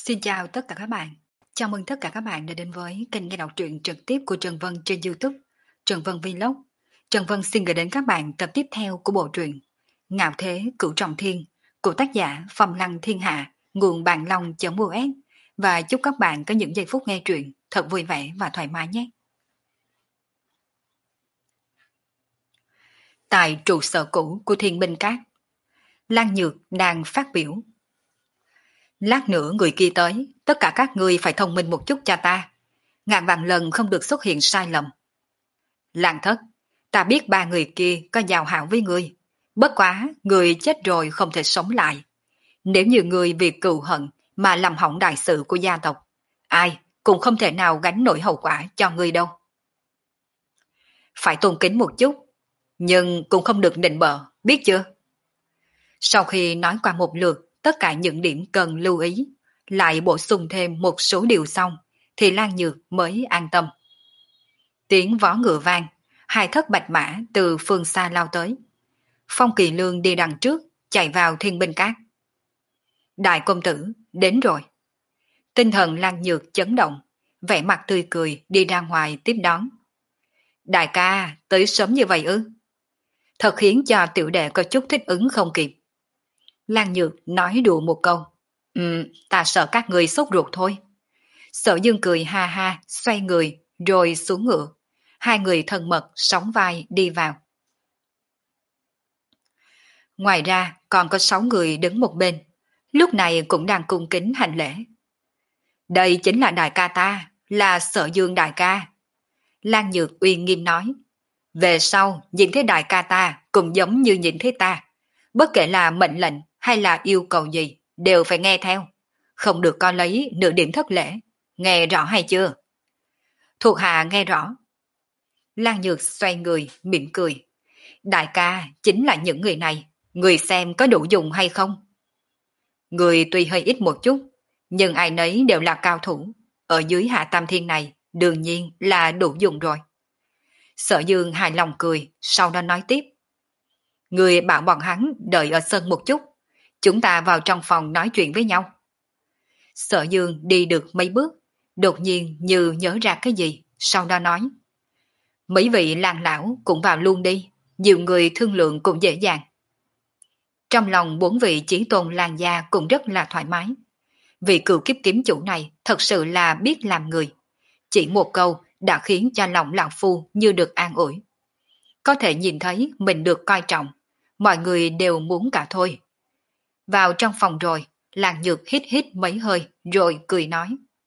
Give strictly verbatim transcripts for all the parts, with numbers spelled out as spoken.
Xin chào tất cả các bạn. Chào mừng tất cả các bạn đã đến với kênh nghe đọc truyện trực tiếp của Trần Vân trên YouTube, Trần Vân Vlog. Trần Vân xin gửi đến các bạn tập tiếp theo của bộ truyện Ngạo Thế Cửu Trọng Thiên của tác giả Phong Lăng Thiên Hạ, nguồn Bạn Long.us, và chúc các bạn có những giây phút nghe truyện thật vui vẻ và thoải mái nhé. Tại trụ sở cũ của Thiên Binh Các, Lan Nhược đang phát biểu. Lát nữa người kia tới, tất cả các ngươi phải thông minh một chút cho ta. Ngàn vạn lần không được xuất hiện sai lầm. Lan Thất, ta biết ba người kia có giao hảo với ngươi. Bất quá, người chết rồi không thể sống lại. Nếu như ngươi vì cừu hận mà làm hỏng đại sự của gia tộc, ai cũng không thể nào gánh nổi hậu quả cho ngươi đâu. Phải tôn kính một chút, nhưng cũng không được nịnh bợ, biết chưa? Sau khi nói qua một lượt tất cả những điểm cần lưu ý, lại bổ sung thêm một số điều xong, thì Lan Nhược mới an tâm. Tiếng vó ngựa vang, hai thất bạch mã từ phương xa lao tới. Phong Kỳ Lương đi đằng trước, chạy vào Thiên Binh Các. Đại công tử, đến rồi. Tinh thần Lan Nhược chấn động, vẻ mặt tươi cười đi ra ngoài tiếp đón. Đại ca, tới sớm như vậy ư? Thật khiến cho tiểu đệ có chút thích ứng không kịp. Lan Nhược nói đùa một câu. Ừ, ta sợ các người sốt ruột thôi. Sở Dương cười ha ha, xoay người, rồi xuống ngựa. Hai người thân mật, sóng vai đi vào. Ngoài ra, còn có sáu người đứng một bên. Lúc này cũng đang cung kính hành lễ. Đây chính là đại ca ta, là Sở Dương đại ca. Lan Nhược uy nghiêm nói. Về sau, nhìn thấy đại ca ta cũng giống như nhìn thấy ta. Bất kể là mệnh lệnh hay là yêu cầu gì, đều phải nghe theo. Không được coi lấy nửa điểm thất lễ. Nghe rõ hay chưa? Thuộc hạ nghe rõ. Lan Nhược xoay người, mỉm cười. Đại ca chính là những người này. Người xem có đủ dùng hay không? Người tuy hơi ít một chút, nhưng ai nấy đều là cao thủ. Ở dưới Hạ Tam Thiên này, đương nhiên là đủ dùng rồi. Sở Dương hài lòng cười, sau đó nói tiếp. Người bảo bọn hắn đợi ở sân một chút. Chúng ta vào trong phòng nói chuyện với nhau. Sở Dương đi được mấy bước, đột nhiên như nhớ ra cái gì, sau đó nói. Mấy vị làng lão cũng vào luôn đi, nhiều người thương lượng cũng dễ dàng. Trong lòng bốn vị chí tôn làng gia cũng rất là thoải mái. Vị cựu kiếp kiếm chủ này thật sự là biết làm người. Chỉ một câu đã khiến cho lòng lão phu như được an ủi. Có thể nhìn thấy mình được coi trọng, mọi người đều muốn cả thôi. Vào trong phòng rồi, Làng Nhược hít hít mấy hơi rồi cười nói.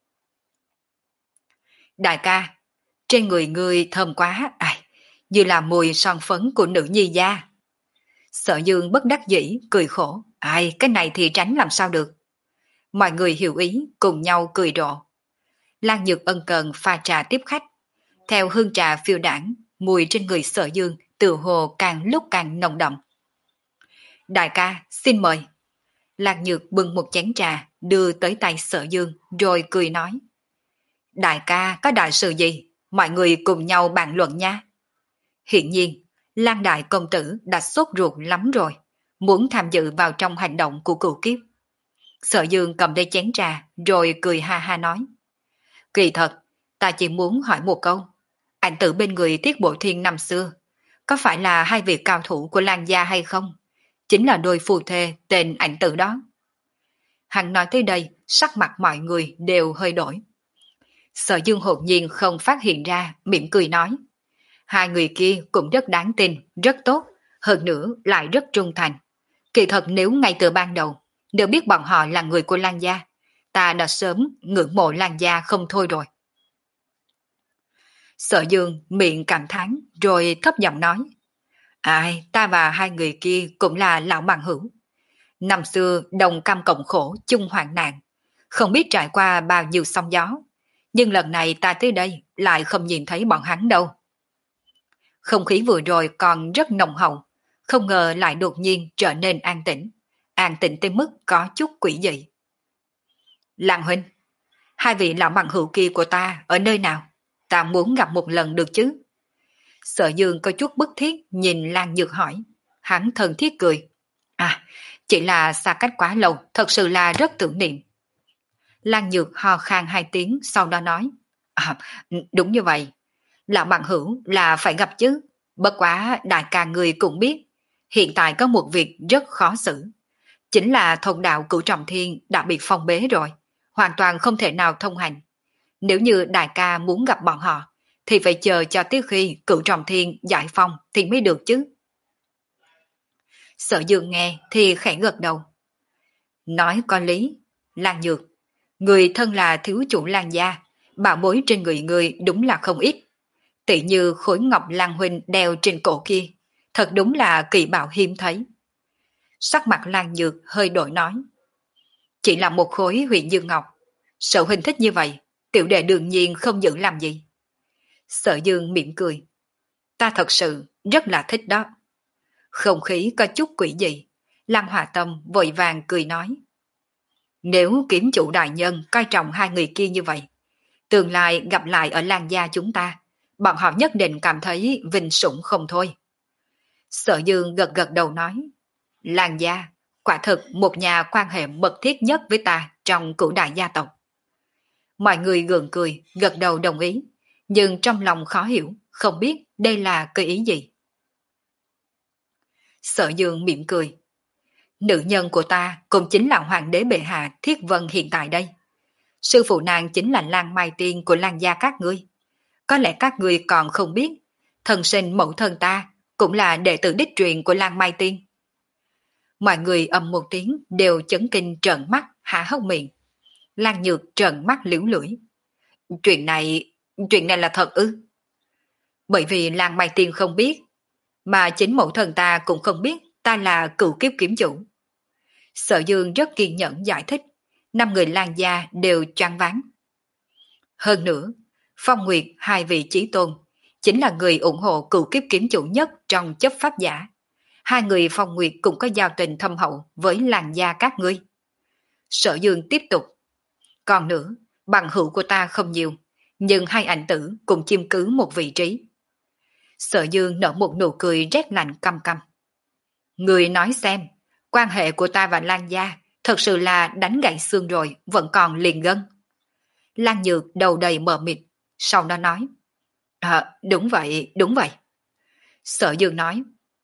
Đại ca, trên người ngươi thơm quá, ai, như là mùi son phấn của nữ nhi gia. Sở Dương bất đắc dĩ, cười khổ, ai, cái này thì tránh làm sao được. Mọi người hiểu ý, cùng nhau cười rộ. Lan Nhược ân cần pha trà tiếp khách. Theo hương trà phiêu đảng, mùi trên người Sở Dương từ hồ càng lúc càng nồng đậm. Đại ca, xin mời. Lan Nhược bưng một chén trà, đưa tới tay Sở Dương, rồi cười nói. Đại ca có đại sự gì? Mọi người cùng nhau bàn luận nha. Hiện nhiên, Lan Đại Công Tử đã sốt ruột lắm rồi, muốn tham dự vào trong hành động của cửu kiếp. Sở Dương cầm lấy chén trà, rồi cười ha ha nói. Kỳ thật, ta chỉ muốn hỏi một câu. Ảnh tử bên người Tiết Bộ Thiên năm xưa, có phải là hai vị cao thủ của Lan gia hay không? Chính là đôi phù thê tên ảnh tử đó. Hắn nói tới đây, sắc mặt mọi người đều hơi đổi. Sở Dương hồn nhiên không phát hiện ra, mỉm cười nói. Hai người kia cũng rất đáng tin, rất tốt, hơn nữa lại rất trung thành. Kỳ thật nếu ngay từ ban đầu, đều biết bọn họ là người của Lan gia, ta đã sớm ngưỡng mộ Lan gia không thôi rồi. Sở Dương miệng cảm thán rồi thấp giọng nói. Ai, ta và hai người kia cũng là lão bằng hữu. Năm xưa đồng cam cộng khổ chung hoạn nạn, không biết trải qua bao nhiêu sóng gió. Nhưng lần này ta tới đây lại không nhìn thấy bọn hắn đâu. Không khí vừa rồi còn rất nồng hậu, không ngờ lại đột nhiên trở nên an tĩnh. An tĩnh tới mức có chút quỷ dị. Lan huynh, hai vị lão bằng hữu kia của ta ở nơi nào? Ta muốn gặp một lần được chứ? Sở Dương có chút bức thiết nhìn Lan Nhược hỏi. Hắn thân thiết cười. À, chỉ là xa cách quá lâu, thật sự là rất tưởng niệm. Lan Nhược ho khan hai tiếng sau đó nói. À, đúng như vậy. Lão bằng hữu là phải gặp chứ. Bất quá đại ca người cũng biết. Hiện tại có một việc rất khó xử. Chính là thông đạo Cửu Trọng Thiên đã bị phong bế rồi. Hoàn toàn không thể nào thông hành. Nếu như đại ca muốn gặp bọn họ, thì phải chờ cho tới khi Cửu Trọng Thiên giải phong thì mới được chứ. Sở Dương nghe thì khẽ gật đầu. Nói có lý, Lan Nhược, người thân là thiếu chủ Lan gia, bảo bối trên người người đúng là không ít. Tỷ như khối ngọc Lan huynh đeo trên cổ kia, thật đúng là kỳ bảo hiếm thấy. Sắc mặt Lan Nhược hơi đổi nói. Chỉ là một khối huyền dương ngọc, sở huynh thích như vậy, tiểu đệ đương nhiên không giữ làm gì. Sở Dương mỉm cười. Ta thật sự rất là thích đó. Không khí có chút quỷ dị, Lăng Hòa Tâm vội vàng cười nói. Nếu kiếm chủ đại nhân coi trọng hai người kia như vậy, tương lai gặp lại ở Lan gia chúng ta, bọn họ nhất định cảm thấy vinh sủng không thôi. Sở Dương gật gật đầu nói. Lan gia, quả thực một nhà quan hệ mật thiết nhất với ta trong cửu đại gia tộc. Mọi người gượng cười, gật đầu đồng ý, nhưng trong lòng khó hiểu, không biết đây là cái ý gì. Sở Dương mỉm cười. Nữ nhân của ta cũng chính là hoàng đế bệ hạ Thiết Vân hiện tại đây. Sư phụ nàng chính là Lan Mai Tiên của Lan gia các ngươi. Có lẽ các ngươi còn không biết, thần sinh mẫu thân ta cũng là đệ tử đích truyền của Lan Mai Tiên. Mọi người ầm một tiếng đều chấn kinh trợn mắt, há hốc miệng. Lan Nhược trợn mắt liễu lưỡi. Chuyện này, chuyện này là thật ư? Bởi vì Lan Mai Tiên không biết, mà chính mẫu thân ta cũng không biết ta là cựu kiếp kiếm chủ. Sở Dương rất kiên nhẫn giải thích, năm người Lan gia đều choáng váng. Hơn nữa, Phong Nguyệt hai vị chí tôn chính là người ủng hộ cựu kiếp kiếm chủ nhất trong chấp pháp giả. Hai người Phong Nguyệt cũng có giao tình thâm hậu với Lan gia các ngươi. Sở Dương tiếp tục. Còn nữa, bằng hữu của ta không nhiều, nhưng hai ảnh tử cũng chiếm cứ một vị trí. Sở Dương nở một nụ cười rét lạnh căm căm. Người nói xem, quan hệ của ta và Lan gia thật sự là đánh gãy xương rồi, vẫn còn liền gân. Lan Nhược đầu đầy mờ mịt, sau đó nói. À, đúng vậy, đúng vậy. Sở Dương nói.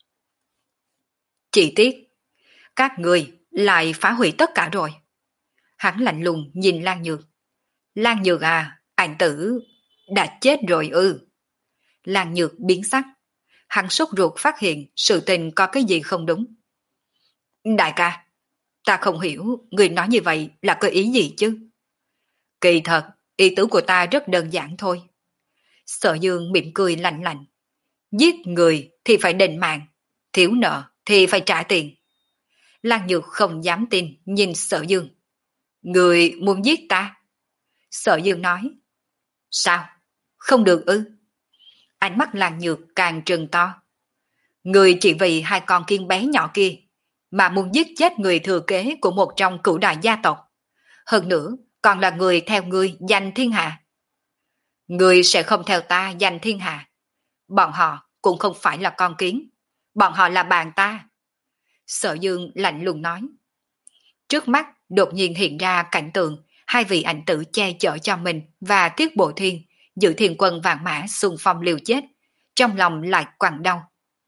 Chỉ tiếc, các người lại phá hủy tất cả rồi. Hắn lạnh lùng nhìn Lan Nhược. Lan Nhược à, ảnh tử đã chết rồi ư. Lan Nhược biến sắc. Hắn sốt ruột phát hiện sự tình có cái gì không đúng. Đại ca, ta không hiểu người nói như vậy là có ý gì chứ. Kỳ thật, ý tứ của ta rất đơn giản thôi. Sở Dương mỉm cười lạnh lạnh. Giết người thì phải đền mạng, thiếu nợ thì phải trả tiền. Lan Nhược không dám tin nhìn Sở Dương. Người muốn giết ta? Sở Dương nói. Sao? Không được ư? Ánh mắt Lan Nhược càng trừng to. Người chỉ vì hai con kiên bé nhỏ kia mà muốn giết chết người thừa kế của một trong cửu đại gia tộc. Hơn nữa, còn là người theo ngươi giành thiên hạ. Người sẽ không theo ta giành thiên hạ. Bọn họ cũng không phải là con kiến. Bọn họ là bạn ta. Sở Dương lạnh lùng nói. Trước mắt đột nhiên hiện ra cảnh tượng hai vị ảnh tử che chở cho mình và Tiết Bộ Thiên giữ thiên quân vạn mã xung phong liều chết. Trong lòng lại quặn đau.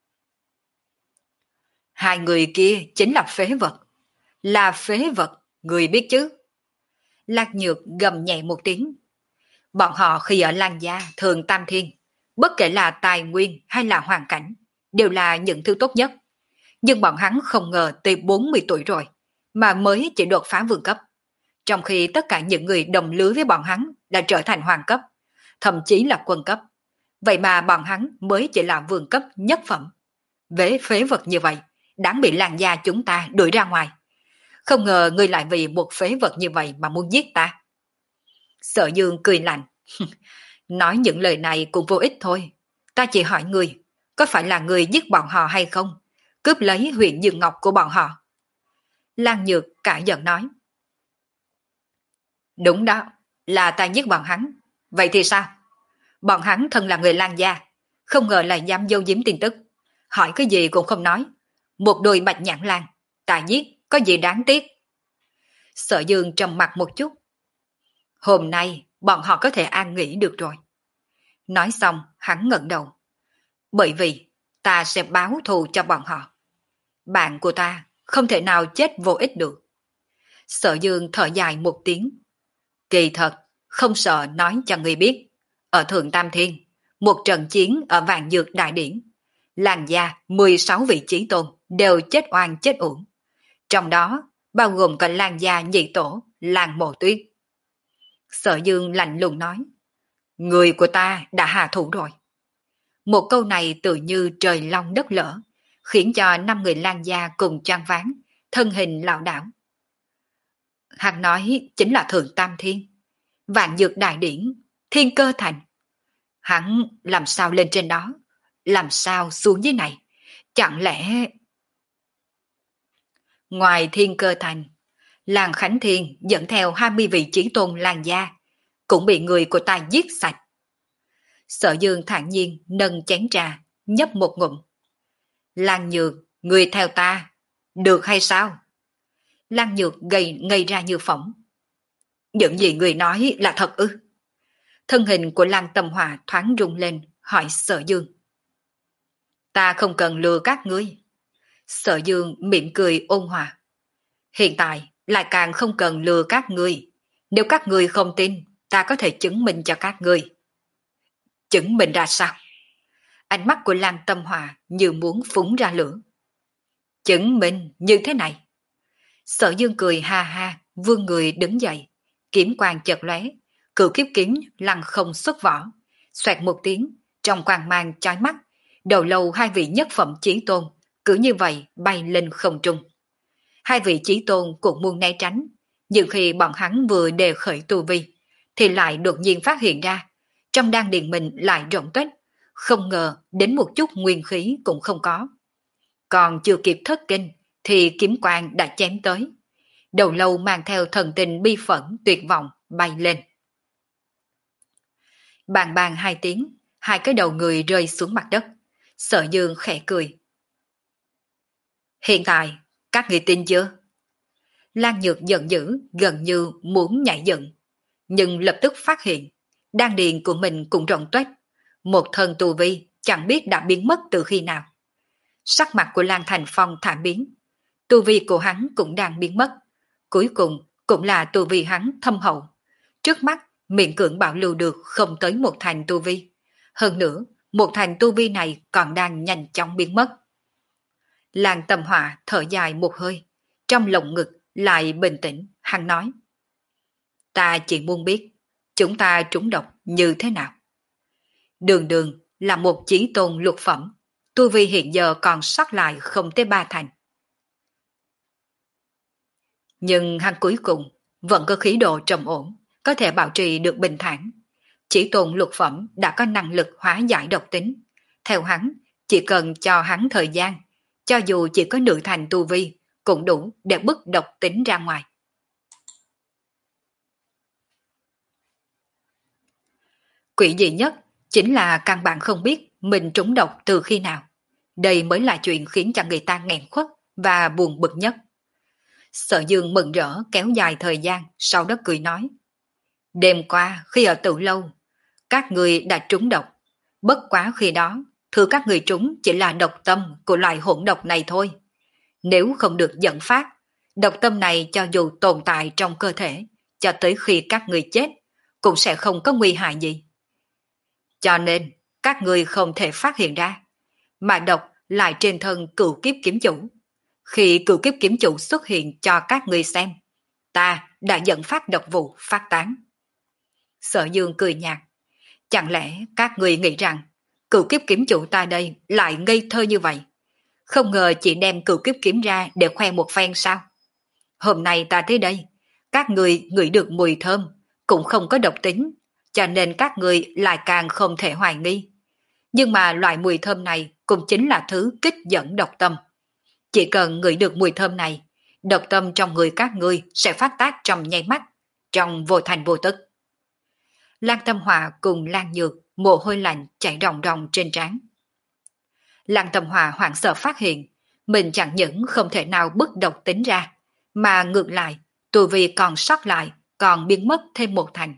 Hai người kia chính là phế vật. Là phế vật, người biết chứ. Lạc Nhược gầm nhẹ một tiếng. Bọn họ khi ở Lan gia thường tam thiên, bất kể là tài nguyên hay là hoàn cảnh, đều là những thứ tốt nhất. Nhưng bọn hắn không ngờ tới bốn mươi tuổi rồi, mà mới chỉ đột phá vương cấp. Trong khi tất cả những người đồng lứa với bọn hắn đã trở thành hoàng cấp, thậm chí là quân cấp. Vậy mà bọn hắn mới chỉ là vương cấp nhất phẩm. Vế phế vật như vậy, đáng bị Lan gia chúng ta đuổi ra ngoài. Không ngờ ngươi lại vì một phế vật như vậy mà muốn giết ta. Sở Dương cười lạnh. Nói những lời này cũng vô ích thôi. Ta chỉ hỏi ngươi, có phải là ngươi giết bọn họ hay không? Cướp lấy huyện Dương Ngọc của bọn họ. Lan Nhược cả giận nói. Đúng đó, là ta giết bọn hắn. Vậy thì sao? Bọn hắn thân là người Lan gia, không ngờ lại dám giấu giếm tin tức. Hỏi cái gì cũng không nói. Một đôi bạch nhãn lan, ta giết có gì đáng tiếc. Sở Dương trầm mặt một chút. Hôm nay bọn họ có thể an nghỉ được rồi. Nói xong hắn ngẩng đầu. Bởi vì ta sẽ báo thù cho bọn họ. Bạn của ta không thể nào chết vô ích được. Sở Dương thở dài một tiếng. Kỳ thật, không sợ nói cho người biết. Ở Thượng Tam Thiên, một trận chiến ở Vạn Dược Đại Điển, làng gia mười sáu vị chí tôn đều chết oan chết uổng. Trong đó, bao gồm cả làng gia nhị tổ, làng Mộ Tuyết. Sở Dương lạnh lùng nói. Người của ta đã hạ thủ rồi. Một câu này tự như trời long đất lở, khiến cho năm người lang gia cùng choáng váng, thân hình lảo đảo. Hắn nói chính là Thượng Tam Thiên, Vạn Dược Đại Điển, Thiên Cơ Thành. Hắn làm sao lên trên đó, làm sao xuống dưới này? Chẳng lẽ... Ngoài Thiên Cơ Thành, làng Khánh Thiên dẫn theo hai mươi vị chí tôn làng gia, cũng bị người của ta giết sạch. Sở Dương thản nhiên nâng chén trà, nhấp một ngụm. Lan Nhược, người theo ta, được hay sao? Lan Nhược gầy ngây ra như phỏng. Những gì người nói là thật ư? Thân hình của Lan Tâm Hòa thoáng rung lên, hỏi Sở Dương. Ta không cần lừa các ngươi. Sở Dương mỉm cười ôn hòa. Hiện tại lại càng không cần lừa các ngươi. Nếu các ngươi không tin, ta có thể chứng minh cho các ngươi. Chứng minh ra sao? Ánh mắt của Lan Tâm Hòa như muốn phúng ra lửa. Chứng minh như thế này. Sở Dương cười ha ha, vươn người đứng dậy, kiếm quang chợt lóe, cửu kiếp kiếm lăng không xuất vỏ, xoẹt một tiếng, trong quang mang chói mắt, đầu lâu hai vị nhất phẩm chí tôn cứ như vậy bay lên không trung. Hai vị chí tôn cũng muốn né tránh, nhưng khi bọn hắn vừa đề khởi tu vi, thì lại đột nhiên phát hiện ra, trong đan điền mình lại rộng tuếch, không ngờ đến một chút nguyên khí cũng không có. Còn chưa kịp thất kinh, thì kiếm quang đã chém tới. Đầu lâu mang theo thần tình bi phẫn tuyệt vọng bay lên. Bàng bàng hai tiếng, hai cái đầu người rơi xuống mặt đất. Sở Dương khẽ cười. Hiện tại, các người tin chưa? Lan Nhược giận dữ, gần như muốn nhảy dựng. Nhưng lập tức phát hiện, đan điền của mình cũng rộng tuếch. Một thần tu vi chẳng biết đã biến mất từ khi nào. Sắc mặt của Lan Thành Phong thảm biến. Tu vi của hắn cũng đang biến mất. Cuối cùng cũng là tu vi hắn thâm hậu. Trước mắt miệng cưỡng bảo lưu được không tới một thành tu vi. Hơn nữa, một thành tu vi này còn đang nhanh chóng biến mất. Lan Tâm Họa thở dài một hơi. Trong lồng ngực lại bình tĩnh, hắn nói. Ta chỉ muốn biết, chúng ta trúng độc như thế nào. Đường đường là một chí tôn lục phẩm. Tu vi hiện giờ còn sót lại không tới ba thành. Nhưng hắn cuối cùng vẫn có khí độ trầm ổn, có thể bảo trì được bình thản. Chỉ tôn lục phẩm đã có năng lực hóa giải độc tính. Theo hắn, chỉ cần cho hắn thời gian, cho dù chỉ có nửa thành tu vi, cũng đủ để bức độc tính ra ngoài. Quỷ dị nhất chính là căn bản không biết mình trúng độc từ khi nào. Đây mới là chuyện khiến cho người ta nghẹn khuất và buồn bực nhất. Sở Dương mừng rỡ kéo dài thời gian, sau đó cười nói. Đêm qua khi ở Tử Lâu, các người đã trúng độc. Bất quá khi đó, thứ các người trúng chỉ là độc tâm của loại hỗn độc này thôi. Nếu không được dẫn phát, độc tâm này cho dù tồn tại trong cơ thể, cho tới khi các người chết, cũng sẽ không có nguy hại gì. Cho nên, các người không thể phát hiện ra, mà độc lại trên thân cửu kiếp kiếm chủ. Khi cửu kiếp kiếm chủ xuất hiện cho các người xem, ta đã dẫn phát độc vụ phát tán. Sở Dương cười nhạt. Chẳng lẽ các người nghĩ rằng cửu kiếp kiếm chủ ta đây lại ngây thơ như vậy? Không ngờ chỉ đem cửu kiếp kiếm ra để khoe một phen sao? Hôm nay ta tới đây, các người ngửi được mùi thơm, cũng không có độc tính, cho nên các người lại càng không thể hoài nghi. Nhưng mà loại mùi thơm này cũng chính là thứ kích dẫn độc tâm. Chỉ cần ngửi được mùi thơm này, độc tâm trong người các ngươi sẽ phát tác trong nháy mắt, trong vô thành vô tức. Lan Tâm Hòa cùng Lan Nhược mồ hôi lạnh chảy ròng ròng trên trán. Lan Tâm Hòa hoảng sợ phát hiện mình chẳng những không thể nào bức độc tính ra, mà ngược lại tu vi còn sót lại còn biến mất thêm một thành.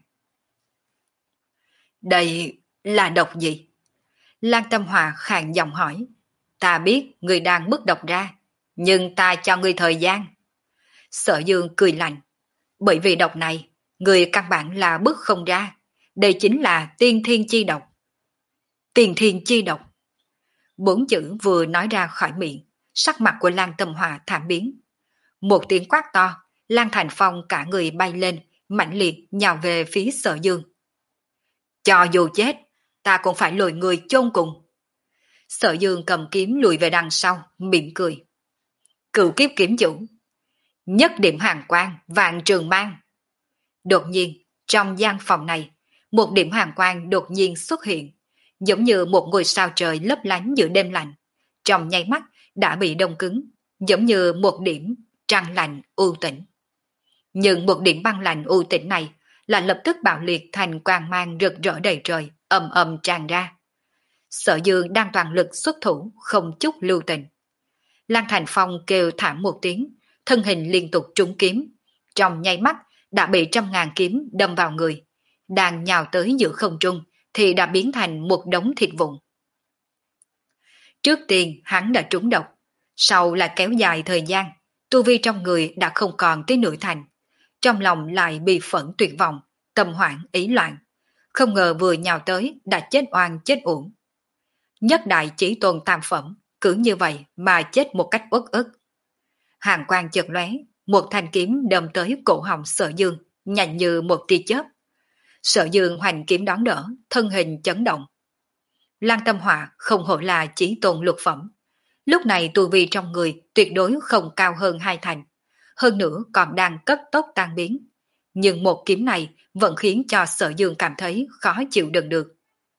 Đây là độc gì? Lan Tâm Hòa khàn giọng hỏi. Ta biết người đang bức độc ra, nhưng ta cho ngươi thời gian. Sở Dương cười lạnh. Bởi vì độc này, người căn bản là bức không ra. Đây chính là tiên thiên chi độc. Tiên thiên chi độc. Bốn chữ vừa nói ra khỏi miệng, sắc mặt của Lan Tâm Hòa thảm biến. Một tiếng quát to, Lan Thành Phong cả người bay lên, mãnh liệt nhào về phía Sở Dương. Cho dù chết, ta cũng phải lùi người chôn cùng. Sở Dương cầm kiếm lùi về đằng sau, mỉm cười. Cửu kiếp kiếm chủ. Nhất điểm hàng quang, vạn trường mang. Đột nhiên, trong gian phòng này, một điểm hàng quang đột nhiên xuất hiện, giống như một ngôi sao trời lấp lánh giữa đêm lạnh. Trong nháy mắt đã bị đông cứng, giống như một điểm trăng lạnh u tĩnh. Nhưng một điểm băng lạnh u tĩnh này là lập tức bạo liệt thành quang mang rực rỡ đầy trời, ầm ầm tràn ra. Sở Dương đang toàn lực xuất thủ, không chút lưu tình. Lan Thành Phong kêu thảm một tiếng, thân hình liên tục trúng kiếm, trong nháy mắt đã bị trăm ngàn kiếm đâm vào người, đang nhào tới giữa không trung thì đã biến thành một đống thịt vụn. Trước tiên hắn đã trúng độc, sau là kéo dài thời gian, tu vi trong người đã không còn tới nửa thành, trong lòng lại bị phẫn tuyệt vọng, tâm hoảng ý loạn, không ngờ vừa nhào tới đã chết oan chết uổng. Nhất đại chỉ tôn tam phẩm, cứ như vậy mà chết một cách uất ức. Hàng quang chợt lóe, một thanh kiếm đâm tới cổ họng Sở Dương, nhanh như một tia chớp. Sở Dương hoành kiếm đón đỡ, thân hình chấn động. Lan Tâm Họa không hổ là chỉ tôn lục phẩm, lúc này tu vi trong người tuyệt đối không cao hơn hai thành, hơn nữa còn đang cấp tốc tan biến. Nhưng một kiếm này vẫn khiến cho Sở Dương cảm thấy khó chịu đựng được.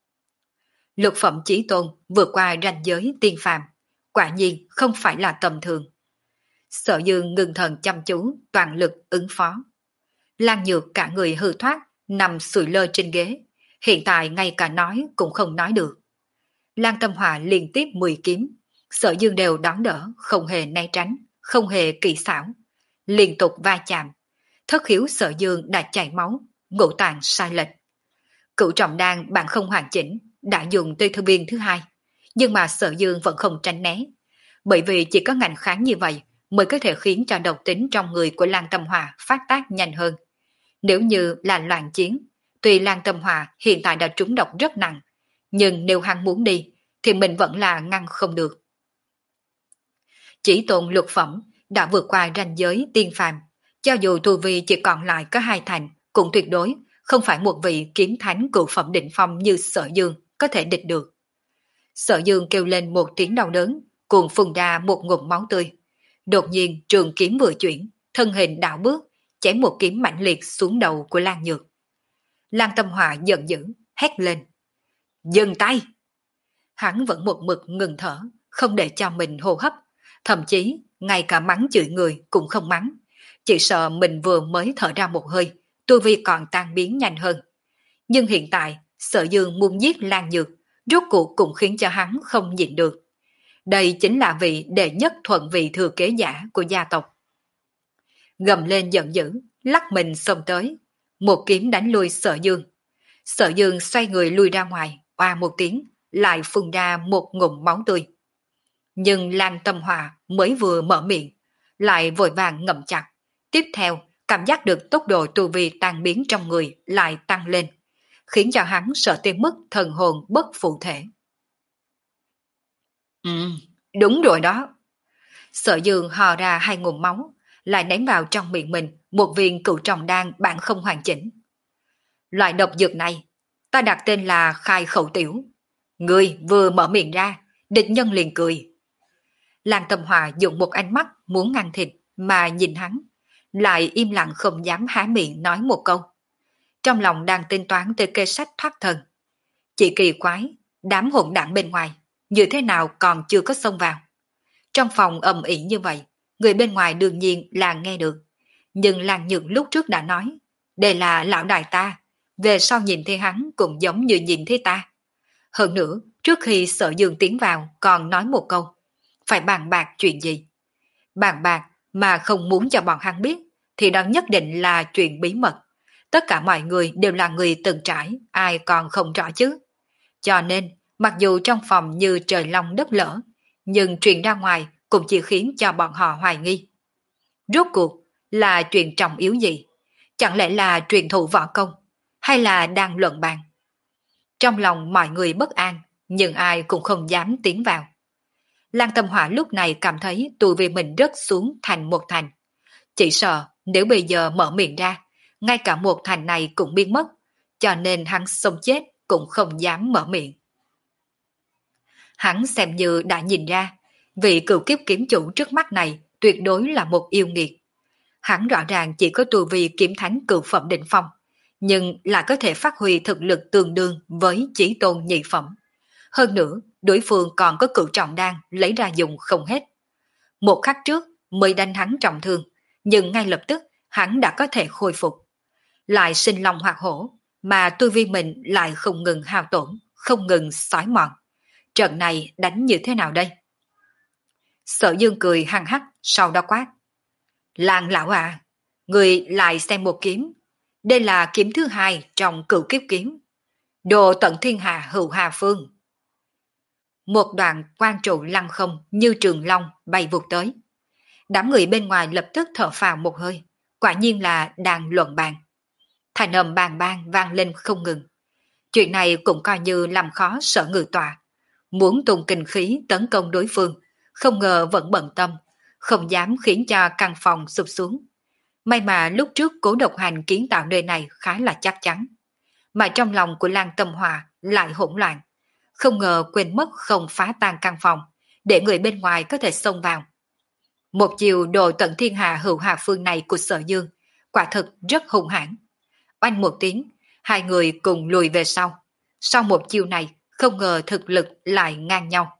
Lục phẩm chí tôn vượt qua ranh giới tiên phàm, quả nhiên không phải là tầm thường. Sở Dương ngưng thần chăm chú, toàn lực ứng phó. Lan Nhược cả người hư thoát, nằm sụi lơ trên ghế, hiện tại ngay cả nói cũng không nói được. Lan Tâm Hòa liên tiếp mười kiếm, Sở Dương đều đón đỡ, không hề né tránh, không hề kỹ xảo, liên tục va chạm. Thất khiếu Sở Dương đã chảy máu, ngũ tạng sai lệch. Cửu trọng đan bạn không hoàn chỉnh, đã dùng tới thư viên thứ hai, nhưng mà Sở Dương vẫn không tránh né, bởi vì chỉ có ngạnh kháng như vậy mới có thể khiến cho độc tính trong người của Lan Tâm Hòa phát tác nhanh hơn. Nếu như là loạn chiến, tuy Lan Tâm Hòa hiện tại đã trúng độc rất nặng, nhưng nếu hắn muốn đi thì mình vẫn là ngăn không được. Chỉ tôn lục phẩm đã vượt qua ranh giới tiên phàm, cho dù tu vi chỉ còn lại có hai thành, cũng tuyệt đối không phải một vị kiếm thánh cửu phẩm đỉnh phong như Sở Dương có thể địch được. Sở Dương kêu lên một tiếng đau đớn, cuồng phun ra một ngụm máu tươi. Đột nhiên trường kiếm vừa chuyển, thân hình đảo bước, chém một kiếm mạnh liệt xuống đầu của Lan Nhược. Lan Tâm Hòa giận dữ, hét lên. Dừng tay! Hắn vẫn một mực ngừng thở, không để cho mình hô hấp, thậm chí ngay cả mắng chửi người cũng không mắng, chỉ sợ mình vừa mới thở ra một hơi, tu vi còn tan biến nhanh hơn. Nhưng hiện tại, Sở Dương muốn giết Lan Nhược, rốt cuộc cũng khiến cho hắn không nhịn được. Đây chính là vị đệ nhất thuận vị thừa kế giả của gia tộc. Gầm lên giận dữ, lắc mình xông tới, một kiếm đánh lui Sở Dương. Sở Dương xoay người lui ra ngoài, oa một tiếng, lại phun ra một ngụm máu tươi. Nhưng Lan Tâm Hòa mới vừa mở miệng, lại vội vàng ngậm chặt. Tiếp theo, cảm giác được tốc độ tu vi tan biến trong người lại tăng lên, khiến cho hắn sợ tới mức thần hồn bất phụ thể. Ừ, đúng rồi đó. Sở Dương hò ra hai ngụm máu, lại ném vào trong miệng mình một viên cửu trọng đan bản không hoàn chỉnh. Loại độc dược này, ta đặt tên là khai khẩu tiểu. Người vừa mở miệng ra, địch nhân liền cười. Lan Tâm Hòa dùng một ánh mắt muốn ngăn thịt mà nhìn hắn, lại im lặng không dám há miệng nói một câu. Trong lòng đang tính toán từ kê sách thoát thân. Chỉ kỳ quái, đám hỗn đảng bên ngoài, như thế nào còn chưa có xông vào. Trong phòng ầm ĩ như vậy, người bên ngoài đương nhiên là nghe được. Nhưng Lan Nhược lúc trước đã nói, đây là lão đại ta, về sau nhìn thấy hắn cũng giống như nhìn thấy ta. Hơn nữa, trước khi Sở Dương tiến vào còn nói một câu, phải bàn bạc chuyện gì. Bàn bạc mà không muốn cho bọn hắn biết, thì đó nhất định là chuyện bí mật, Tất cả mọi người đều là người từng trải, ai còn không rõ chứ. Cho nên, mặc dù trong phòng như trời long đất lở, nhưng truyền ra ngoài cũng chỉ khiến cho bọn họ hoài nghi. Rốt cuộc là chuyện trọng yếu gì? Chẳng lẽ là truyền thụ võ công, hay là đang luận bàn? Trong lòng mọi người bất an, nhưng ai cũng không dám tiến vào. Lan Tâm Hỏa lúc này cảm thấy tụi vì mình rớt xuống thành một thành. Chỉ sợ nếu bây giờ mở miệng ra, ngay cả một thành này cũng biến mất, cho nên hắn sống chết cũng không dám mở miệng. Hắn xem như đã nhìn ra, vị cựu kiếp kiếm chủ trước mắt này tuyệt đối là một yêu nghiệt. Hắn rõ ràng chỉ có tu vi kiếm thánh cựu phẩm đỉnh phong, nhưng lại có thể phát huy thực lực tương đương với chí tôn nhị phẩm. Hơn nữa, đối phương còn có cửu trọng đan lấy ra dùng không hết. Một khắc trước mới đánh hắn trọng thương, nhưng ngay lập tức hắn đã có thể khôi phục. Lại sinh long hoạt hổ, mà tu vi mình lại không ngừng hao tổn, không ngừng xói mòn. Trận này đánh như thế nào đây? Sở Dương cười hăng hắc, sau đó quát. Làng lão à, người lại xem một kiếm. Đây là kiếm thứ hai trong cửu kiếp kiếm. Đồ tận thiên hà hữu hà phương. Một đoạn quan trụ lăng không như trường long bay vụt tới. Đám người bên ngoài lập tức thở phào một hơi, quả nhiên là đang luận bàn. Thành âm bàng bang vang lên không ngừng. Chuyện này cũng coi như làm khó Sở Ngự Tọa, muốn tung kinh khí tấn công đối phương, không ngờ vẫn bận tâm, không dám khiến cho căn phòng sụp xuống. May mà lúc trước Cố Độc Hành kiến tạo nơi này khá là chắc chắn, mà trong lòng của Lan Tâm Hòa lại hỗn loạn, không ngờ quên mất không phá tan căn phòng, để người bên ngoài có thể xông vào. Một chiều đồ tận thiên hà hữu hà phương này của Sở Dương, quả thực rất hung hãn. Oanh một tiếng, hai người cùng lùi về sau. Sau một chiều này, không ngờ thực lực lại ngang nhau.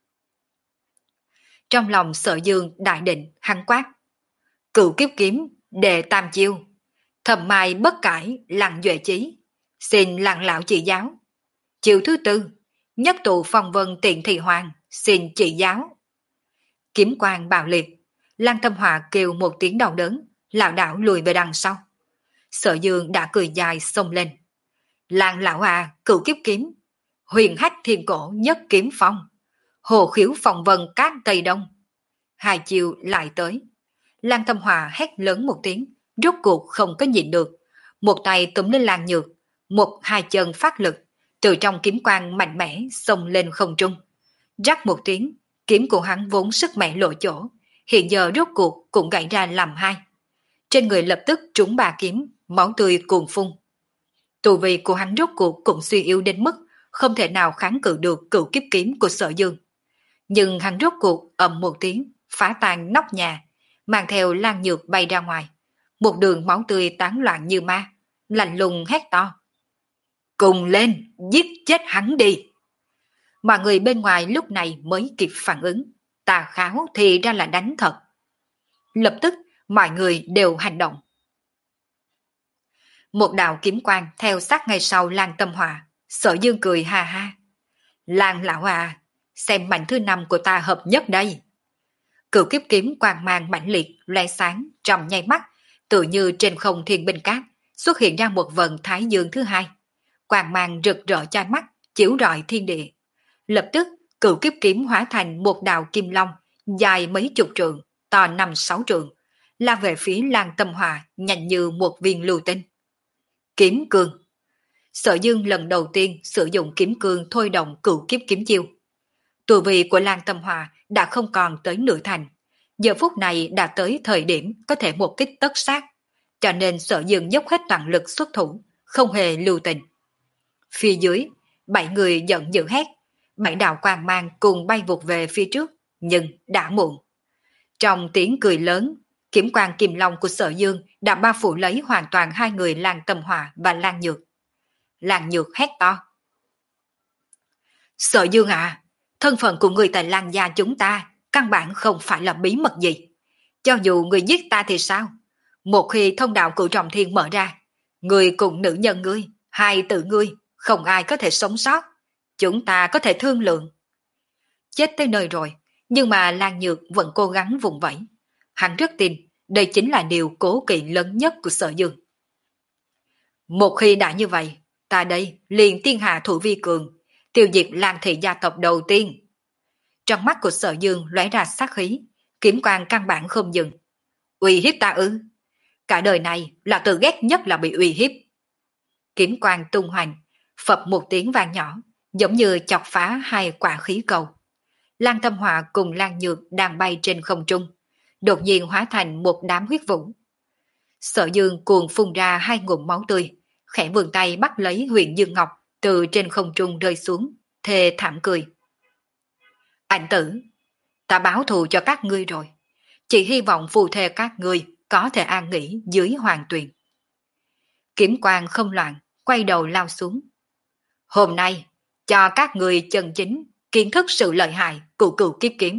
Trong lòng Sở Dương đại định, hắn quát. Cửu kiếp kiếm, đệ tam chiêu. Thầm mai bất cải, lặng duệ chí. Xin lặng lão chỉ giáo. Chiều thứ tư, nhất tụ phong vân tiện thị hoàng, xin chỉ giáo. Kiếm quang bạo liệt, Lan Tâm Hòa kêu một tiếng đau đớn, lão đảo lùi về đằng sau. Sở Dương đã cười dài xông lên. Lan lão à, cửu kiếp kiếm. Huyền hách thiên cổ nhất kiếm phong. Hồ khiếu phong vân cát Tây Đông. Hai chiều lại tới. Lan Tâm Hòa hét lớn một tiếng, rốt cuộc không có nhịn được. Một tay túm lên Lan Nhược, một hai chân phát lực, từ trong kiếm quang mạnh mẽ xông lên không trung. Rắc một tiếng, kiếm của hắn vốn sức mẻ lộ chỗ, hiện giờ rốt cuộc cũng gãy ra làm hai. Trên người lập tức trúng ba kiếm, máu tươi cuồn phun. Tu vi của hắn rốt cuộc cũng suy yếu đến mức không thể nào kháng cự được cửu kiếp kiếm của Sở Dương. Nhưng hắn rốt cuộc ầm một tiếng, phá tan nóc nhà, mang theo Lan Nhược bay ra ngoài. Một đường máu tươi tán loạn như ma, lạnh lùng hét to. Cùng lên, giết chết hắn đi. Mà người bên ngoài lúc này mới kịp phản ứng. Tà kháo thì ra là đánh thật. Lập tức, mọi người đều hành động. Một đạo kiếm quang theo sát ngay sau Lan Tâm Hòa. Sở Dương cười ha ha. Lan lão à, xem mảnh thứ năm của ta hợp nhất đây. Cửu kiếp kiếm quang mang mãnh liệt, lóe sáng, trong nháy mắt, tự như trên không thiên binh cát, xuất hiện ra một vần thái dương thứ hai. Quang mang rực rỡ chói mắt, chiếu rọi thiên địa. Lập tức, cửu kiếp kiếm hóa thành một đạo kim long, dài mấy chục trượng, to năm sáu trượng, lao về phía Lan Tâm Hòa, nhanh như một viên lưu tinh. Kiếm cương. Sở Dương lần đầu tiên sử dụng kiếm cương thôi động cửu kiếp kiếm chiêu. Tu vi của Lan Tâm Hòa đã không còn tới nửa thành, giờ phút này đã tới thời điểm có thể một kích tất sát, cho nên Sở Dương dốc hết toàn lực xuất thủ, không hề lưu tình. Phía dưới, bảy người giận dữ hét, bảy đạo quang mang cùng bay vụt về phía trước, nhưng đã muộn. Trong tiếng cười lớn, kiếm quang kim long của Sở Dương đã bao phủ lấy hoàn toàn hai người Lan Tâm Hòa và Lan Nhược. Lan Nhược hét to. Sở Dương à, thân phận của người tại Lan gia chúng ta căn bản không phải là bí mật gì. Cho dù người giết ta thì sao? Một khi thông đạo cửu trọng thiên mở ra, người cùng nữ nhân ngươi, hai tự ngươi, không ai có thể sống sót. Chúng ta có thể thương lượng. Chết tới nơi rồi, nhưng mà Lan Nhược vẫn cố gắng vùng vẫy. Hắn rất tin đây chính là điều cố kỵ lớn nhất của Sở Dương. Một khi đã như vậy, ta đây liền tiên hạ thủ vi cường, tiêu diệt Lan thị gia tộc đầu tiên. Trong mắt của Sở Dương lóe ra sát khí, kiếm quang căn bản không dừng. Uy hiếp ta ư? Cả đời này là tự ghét nhất là bị uy hiếp. Kiếm quang tung hoành, phập một tiếng vang nhỏ, giống như chọc phá hai quả khí cầu. Lan Thâm Họa cùng Lan Nhược đang bay trên không trung, đột nhiên hóa thành một đám huyết vũ. Sở Dương cuồng phun ra hai ngụm máu tươi, khẽ vươn tay bắt lấy Huyền Dương Ngọc từ trên không trung rơi xuống, thề thảm cười. Anh tử, ta báo thù cho các ngươi rồi, chỉ hy vọng phù thề các ngươi có thể an nghỉ dưới hoàng tuyền. Kiếm quang không loạn, quay đầu lao xuống. Hôm nay, cho các người chân chính kiến thức sự lợi hại của cửu kiếp kiếm.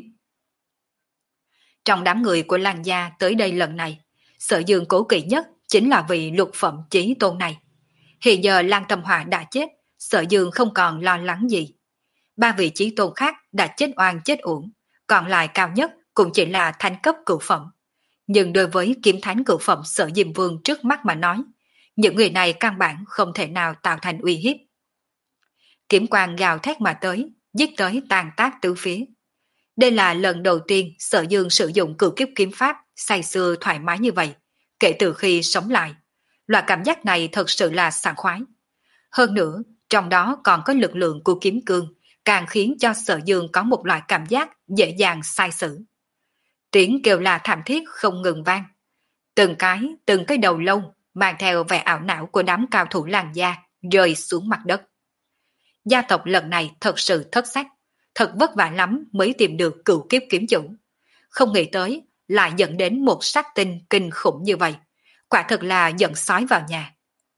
Trong đám người của Lan gia tới đây lần này, Sở Dương cố kỵ nhất chính là vị lục phẩm chí tôn này. Hiện giờ Lan Tâm Họa đã chết, Sở Dương không còn lo lắng gì. Ba vị chí tôn khác đã chết oan chết uổng, còn lại cao nhất cũng chỉ là thánh cấp cửu phẩm. Nhưng đối với kiếm thánh cửu phẩm Sở Diêm Vương trước mắt mà nói, những người này căn bản không thể nào tạo thành uy hiếp. Kiếm quang gào thét mà tới, giết tới tàn tác tứ phía. Đây là lần đầu tiên Sở Dương sử dụng cửu kiếp kiếm pháp say sưa thoải mái như vậy, kể từ khi sống lại. Loại cảm giác này thật sự là sảng khoái. Hơn nữa, trong đó còn có lực lượng của kiếm cương, càng khiến cho Sở Dương có một loại cảm giác dễ dàng sai sử. Tiếng kêu la thảm thiết không ngừng vang. Từng cái, từng cái đầu lâu mang theo vẻ ảo não của đám cao thủ Lan gia rơi xuống mặt đất. Gia tộc lần này thật sự thất sách, thật vất vả lắm mới tìm được cửu kiếp kiếm chủ. Không nghĩ tới lại dẫn đến một sát tinh kinh khủng như vậy, quả thật là giận sói vào nhà.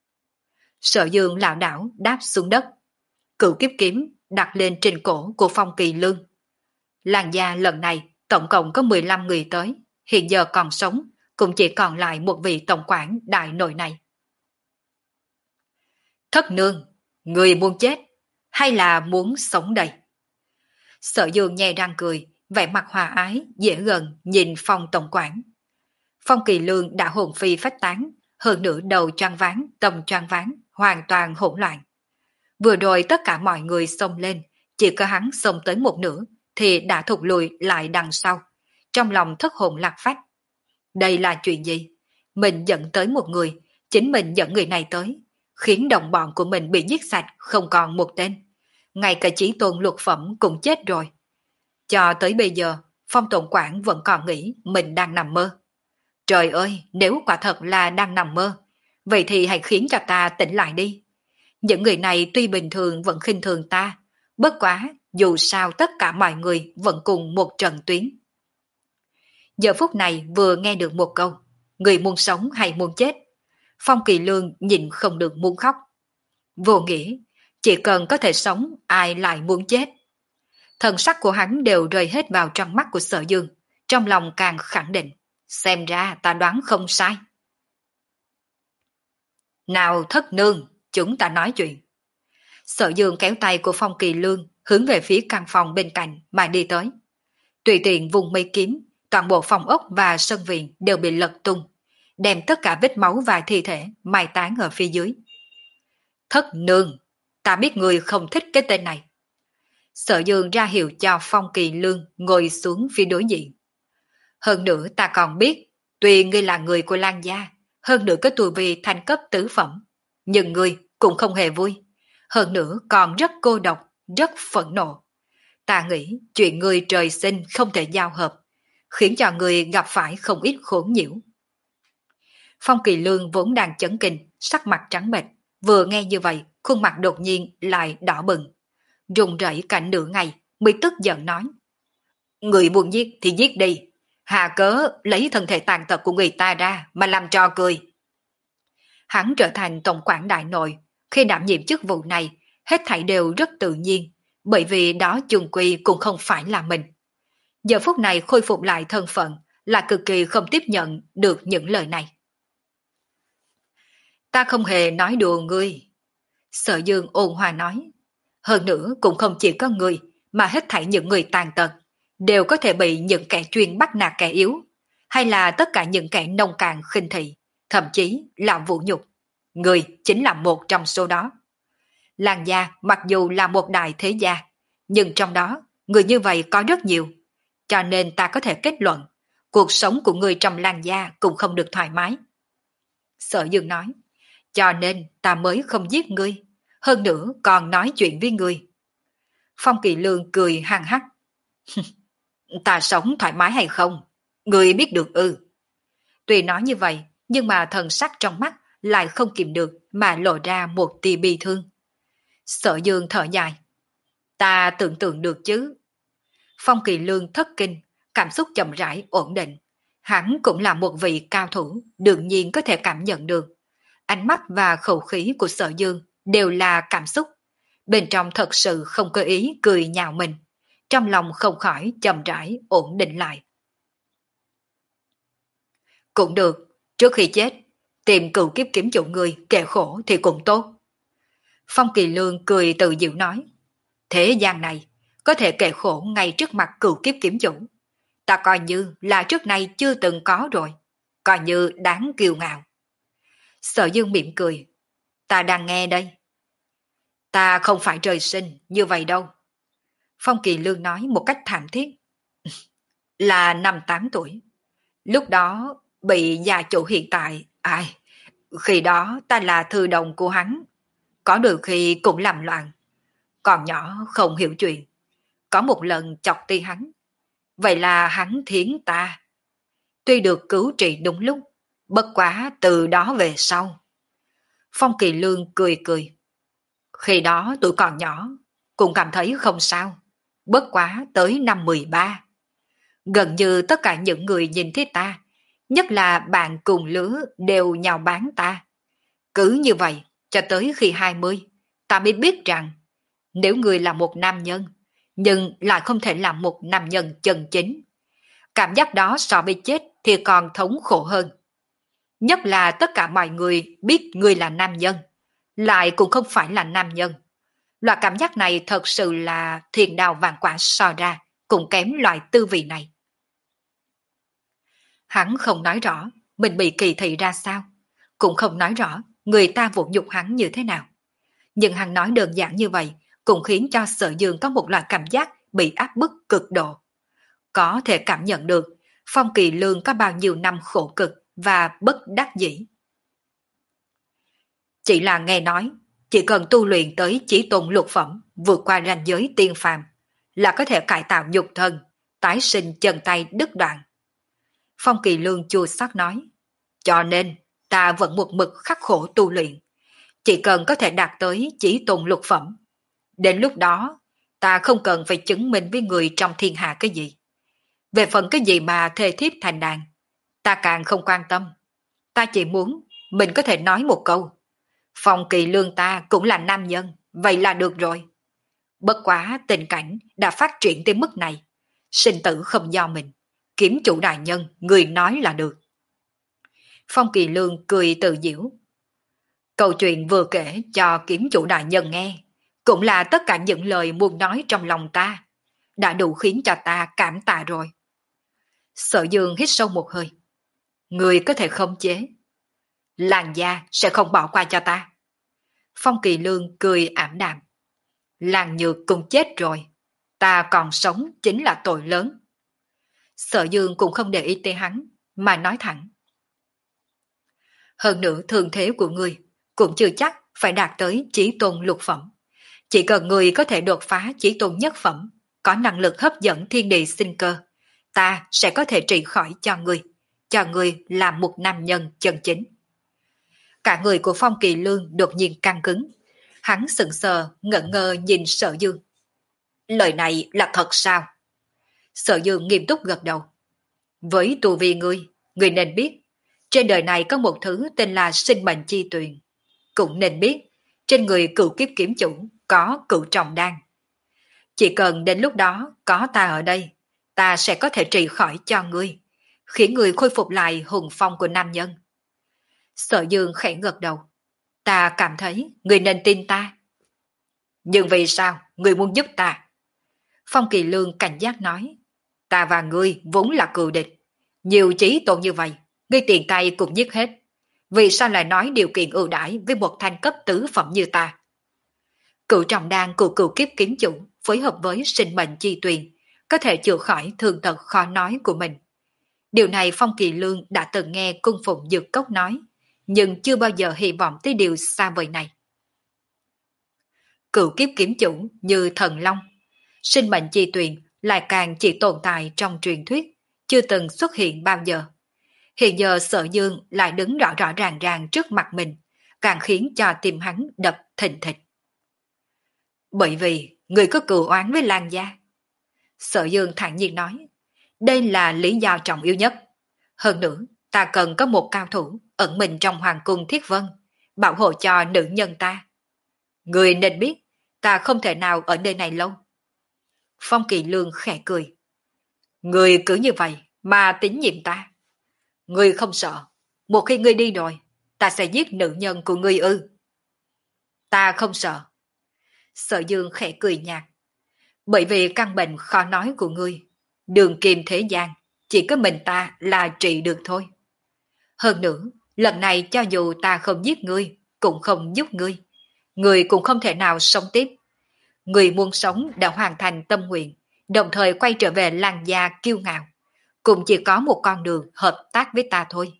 Sở Dương lảo đảo đáp xuống đất, cửu kiếp kiếm đặt lên trên cổ của Phong Kỳ Lương. Lan gia lần này tổng cộng có mười lăm người tới, hiện giờ còn sống cũng chỉ còn lại một vị tổng quản đại nội này. Thất nương, người muốn chết hay là muốn sống đây? Sở Dương nhe răng cười, vẻ mặt hòa ái, dễ gần nhìn Phong tổng quản. Phong Kỳ Lương đã hồn phi phách tán, hơn nữa đầu choáng váng, tâm choáng váng, hoàn toàn hỗn loạn. Vừa rồi tất cả mọi người xông lên, chỉ có hắn xông tới một nửa thì đã thụt lùi lại đằng sau, trong lòng thất hồn lạc phách. Đây là chuyện gì? Mình dẫn tới một người, chính mình dẫn người này tới, khiến đồng bọn của mình bị giết sạch không còn một tên. Ngay cả chí tôn luật phẩm cũng chết rồi. Cho tới bây giờ, Phong tổng quản vẫn còn nghĩ mình đang nằm mơ. Trời ơi, nếu quả thật là đang nằm mơ, vậy thì hãy khiến cho ta tỉnh lại đi. Những người này tuy bình thường vẫn khinh thường ta, bất quá dù sao tất cả mọi người vẫn cùng một trận tuyến. Giờ phút này vừa nghe được một câu, người muốn sống hay muốn chết, Phong Kỳ Lương nhìn không được muốn khóc. Vô nghĩa, chỉ cần có thể sống ai lại muốn chết. Thần sắc của hắn đều rơi hết vào trong mắt của Sở Dương, trong lòng càng khẳng định, xem ra ta đoán không sai. Nào thất nương, chúng ta nói chuyện. Sở Dương kéo tay của Phong Kỳ Lương hướng về phía căn phòng bên cạnh mà đi tới. Tùy tiện vùng mây kiếm, toàn bộ phòng ốc và sân viện đều bị lật tung, đem tất cả vết máu và thi thể mai táng ở phía dưới. Thất nương, ta biết người không thích cái tên này. Sở Dương ra hiệu cho Phong Kỳ Lương ngồi xuống phía đối diện. Hơn nữa ta còn biết, tuy ngươi là người của Lan gia, hơn nữa có tu vi thành cấp tứ phẩm, nhưng ngươi cũng không hề vui. Hơn nữa còn rất cô độc, rất phẫn nộ. Ta nghĩ chuyện ngươi trời sinh không thể giao hợp, khiến cho ngươi gặp phải không ít khốn nhiễu. Phong Kỳ Lương vốn đang chấn kinh, sắc mặt trắng bệch, vừa nghe như vậy, khuôn mặt đột nhiên lại đỏ bừng. Run rẩy cả nửa ngày mới tức giận nói: Người buồn giết thì giết đi, hà cớ lấy thân thể tàn tật của người ta ra mà làm trò cười. Hắn trở thành tổng quản đại nội, khi đảm nhiệm chức vụ này, hết thảy đều rất tự nhiên, bởi vì đó chung quy cũng không phải là mình. Giờ phút này khôi phục lại thân phận là cực kỳ không tiếp nhận được những lời này. Ta không hề nói đùa ngươi. Sở Dương ôn hòa nói. Hơn nữa cũng không chỉ có người, mà hết thảy những người tàn tật đều có thể bị những kẻ chuyên bắt nạt kẻ yếu, hay là tất cả những kẻ nông cạn khinh thị, thậm chí là vũ nhục. Người chính là một trong số đó. Làng gia mặc dù là một đại thế gia, nhưng trong đó người như vậy có rất nhiều, cho nên ta có thể kết luận cuộc sống của người trong làng gia cũng không được thoải mái. Sở Dương nói, cho nên ta mới không giết ngươi, hơn nữa còn nói chuyện với ngươi. Phong Kỳ Lương cười hăng hắc. Ta sống thoải mái hay không? Ngươi biết được ư? Tuy nói như vậy, nhưng mà thần sắc trong mắt lại không kìm được mà lộ ra một tia bi thương. Sở Dương thở dài. Ta tưởng tượng được chứ. Phong Kỳ Lương thất kinh, cảm xúc chậm rãi ổn định. Hắn cũng là một vị cao thủ, đương nhiên có thể cảm nhận được. Ánh mắt và khẩu khí của Sở Dương đều là cảm xúc. Bên trong thật sự không có ý cười nhạo mình. Trong lòng không khỏi chậm rãi ổn định lại. Cũng được, trước khi chết, tìm cựu kiếp kiếm chủ người kẻ khổ thì cũng tốt. Phong Kỳ Lương cười tự diệu nói, thế gian này có thể kẻ khổ ngay trước mặt cựu kiếp kiếm chủ. Ta coi như là trước nay chưa từng có rồi, coi như đáng kiêu ngạo. Sở Dương mỉm cười, ta đang nghe đây. Ta không phải trời sinh như vậy đâu. Phong Kỳ Lương nói một cách thảm thiết. Là năm tám tuổi. Lúc đó bị gia chủ hiện tại, ai, khi đó ta là thư đồng của hắn. Có đôi khi cũng làm loạn. Còn nhỏ không hiểu chuyện. Có một lần chọc ti hắn. Vậy là hắn thiến ta. Tuy được cứu trị đúng lúc, bất quá từ đó về sau. Phong Kỳ Lương cười cười. Khi đó tuổi còn nhỏ, cũng cảm thấy không sao. Bất quá tới năm mười ba. Gần như tất cả những người nhìn thấy ta, nhất là bạn cùng lứa đều nhào bán ta. Cứ như vậy, cho tới khi hai mươi, ta mới biết rằng, nếu người là một nam nhân, nhưng lại không thể là một nam nhân chân chính. Cảm giác đó so với chết thì còn thống khổ hơn. Nhất là tất cả mọi người biết người là nam nhân, lại cũng không phải là nam nhân. Loại cảm giác này thật sự là thiên đào vạn quả so ra, cũng kém loại tư vị này. Hắn không nói rõ mình bị kỳ thị ra sao, cũng không nói rõ người ta vuột nhục hắn như thế nào. Nhưng hắn nói đơn giản như vậy cũng khiến cho Sở Dương có một loại cảm giác bị áp bức cực độ. Có thể cảm nhận được Phong Kỳ Lương có bao nhiêu năm khổ cực và bất đắc dĩ. Chỉ là nghe nói, chỉ cần tu luyện tới chí tôn lục phẩm, vượt qua ranh giới tiên phàm, là có thể cải tạo nhục thân, tái sinh chân tay đứt đoạn. Phong Kỳ Lương chua xót nói, cho nên ta vẫn một mực khắc khổ tu luyện, chỉ cần có thể đạt tới chí tôn lục phẩm. Đến lúc đó, ta không cần phải chứng minh với người trong thiên hạ cái gì. Về phần cái gì mà thê thiếp thành đàn, ta càng không quan tâm. Ta chỉ muốn mình có thể nói một câu, Phong Kỳ Lương ta cũng là nam nhân, vậy là được rồi. Bất quá tình cảnh đã phát triển tới mức này, sinh tử không do mình, kiếm chủ đại nhân, người nói là được. Phong Kỳ Lương cười tự giễu. Câu chuyện vừa kể cho kiếm chủ đại nhân nghe, cũng là tất cả những lời muốn nói trong lòng ta, đã đủ khiến cho ta cảm tạ rồi. Sở Dương hít sâu một hơi. Người có thể khống chế. Làng gia sẽ không bỏ qua cho ta. Phong Kỳ Lương cười ảm đạm. Làng Nhược cũng chết rồi, ta còn sống chính là tội lớn. Sở Dương cũng không để ý tới hắn, mà nói thẳng. Hơn nữa thường thế của người cũng chưa chắc phải đạt tới chí tôn lục phẩm. Chỉ cần người có thể đột phá chí tôn nhất phẩm, có năng lực hấp dẫn thiên địa sinh cơ, ta sẽ có thể trị khỏi cho người, cho người làm một nam nhân chân chính. Cả người của Phong Kỳ Lương đột nhiên căng cứng. Hắn sững sờ, ngẩn ngơ nhìn Sở Dương. Lời này là thật sao? Sở Dương nghiêm túc gật đầu. Với tu vi ngươi, ngươi nên biết, trên đời này có một thứ tên là sinh mệnh chi tuyền. Cũng nên biết, trên người cựu kiếp kiếm chủ có cựu trọng đan. Chỉ cần đến lúc đó có ta ở đây, ta sẽ có thể trị khỏi cho ngươi, khiến ngươi khôi phục lại hùng phong của nam nhân. Sở Dương khẽ gật đầu. Ta cảm thấy ngươi nên tin ta. Nhưng vì sao ngươi muốn giúp ta? Phong Kỳ Lương cảnh giác nói. Ta và ngươi vốn là cừu địch. Nhiều chí tôn như vậy, ngươi tiền tay cũng giết hết. Vì sao lại nói điều kiện ưu đãi với một thanh cấp tứ phẩm như ta? Cựu trọng đan của cựu kiếp kiếm chủ phối hợp với sinh mệnh chi tuyền, có thể chữa khỏi thương tật khó nói của mình. Điều này Phong Kỳ Lương đã từng nghe cung phụng dược cốc nói, nhưng chưa bao giờ hy vọng tới điều xa vời này. Cựu kiếp kiếm chủ như thần long, sinh mệnh chi tuyền lại càng chỉ tồn tại trong truyền thuyết, chưa từng xuất hiện bao giờ. Hiện giờ Sở Dương lại đứng rõ rõ ràng ràng trước mặt mình, càng khiến cho tim hắn đập thình thịch. Bởi vì người có cừu oán với Lan gia. Sở Dương thản nhiên nói, đây là lý do trọng yếu nhất. Hơn nữa, ta cần có một cao thủ ẩn mình trong hoàng cung Thiết Vân, bảo hộ cho nữ nhân ta. Người nên biết, ta không thể nào ở nơi này lâu. Phong Kỳ Lương khẽ cười. Người cứ như vậy mà tín nhiệm ta. Người không sợ, một khi ngươi đi rồi, ta sẽ giết nữ nhân của ngươi ư? Ta không sợ. Sở Dương khẽ cười nhạt. Bởi vì căn bệnh khó nói của ngươi, đường kim thế gian, chỉ có mình ta là trị được thôi. Hơn nữa, lần này cho dù ta không giết ngươi, cũng không giúp ngươi, ngươi cũng không thể nào sống tiếp. Ngươi muốn sống đã hoàn thành tâm nguyện, đồng thời quay trở về Lan gia kiêu ngạo, cũng chỉ có một con đường hợp tác với ta thôi.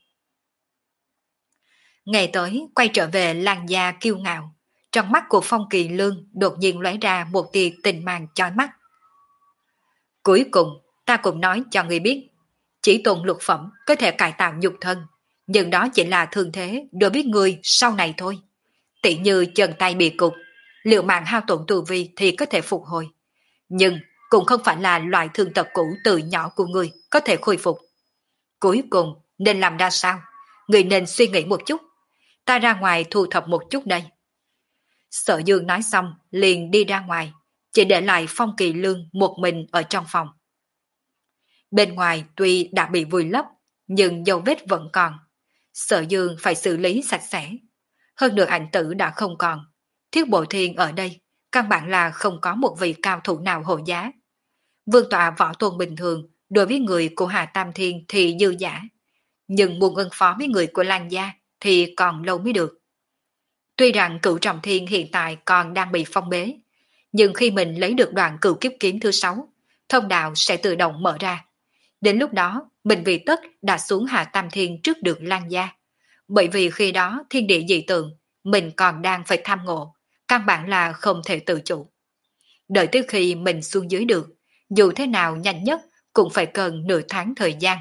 Ngày tới quay trở về Lan gia kiêu ngạo, trong mắt của Phong Kỳ Lương đột nhiên lóe ra một tia tình mang chói mắt. Cuối cùng, ta cũng nói cho ngươi biết, chỉ tồn lục phẩm có thể cải tạo nhục thân, nhưng đó chỉ là thương thế đối với ngươi sau này thôi. Tỷ như chân tay bị cục, liệu mạng hao tổn tu vi thì có thể phục hồi. Nhưng cũng không phải là loại thương tật cũ từ nhỏ của ngươi có thể khôi phục. Cuối cùng, nên làm ra sao? Ngươi nên suy nghĩ một chút. Ta ra ngoài thu thập một chút đây. Sở Dương nói xong, liền đi ra ngoài, chỉ để lại Phong Kỳ Lương một mình ở trong phòng. Bên ngoài tuy đã bị vùi lấp, nhưng dấu vết vẫn còn. Sở Dương phải xử lý sạch sẽ. Hơn nữa ảnh tử đã không còn. Thiết Bộ Thiên ở đây, căn bản là không có một vị cao thủ nào hộ giá. Vương tọa võ tôn bình thường, đối với người của Hà Tam Thiên thì dư giả. Nhưng muốn ứng phó với người của Lan gia thì còn lâu mới được. Tuy rằng cửu trọng thiên hiện tại còn đang bị phong bế, nhưng khi mình lấy được đoạn cửu kiếp kiếm thứ sáu, thông đạo sẽ tự động mở ra. Đến lúc đó, mình vì tất đã xuống Hạ Tam Thiên trước được Lan gia. Bởi vì khi đó thiên địa dị tượng, mình còn đang phải tham ngộ, căn bản là không thể tự chủ. Đợi tới khi mình xuống dưới được, dù thế nào nhanh nhất cũng phải cần nửa tháng thời gian.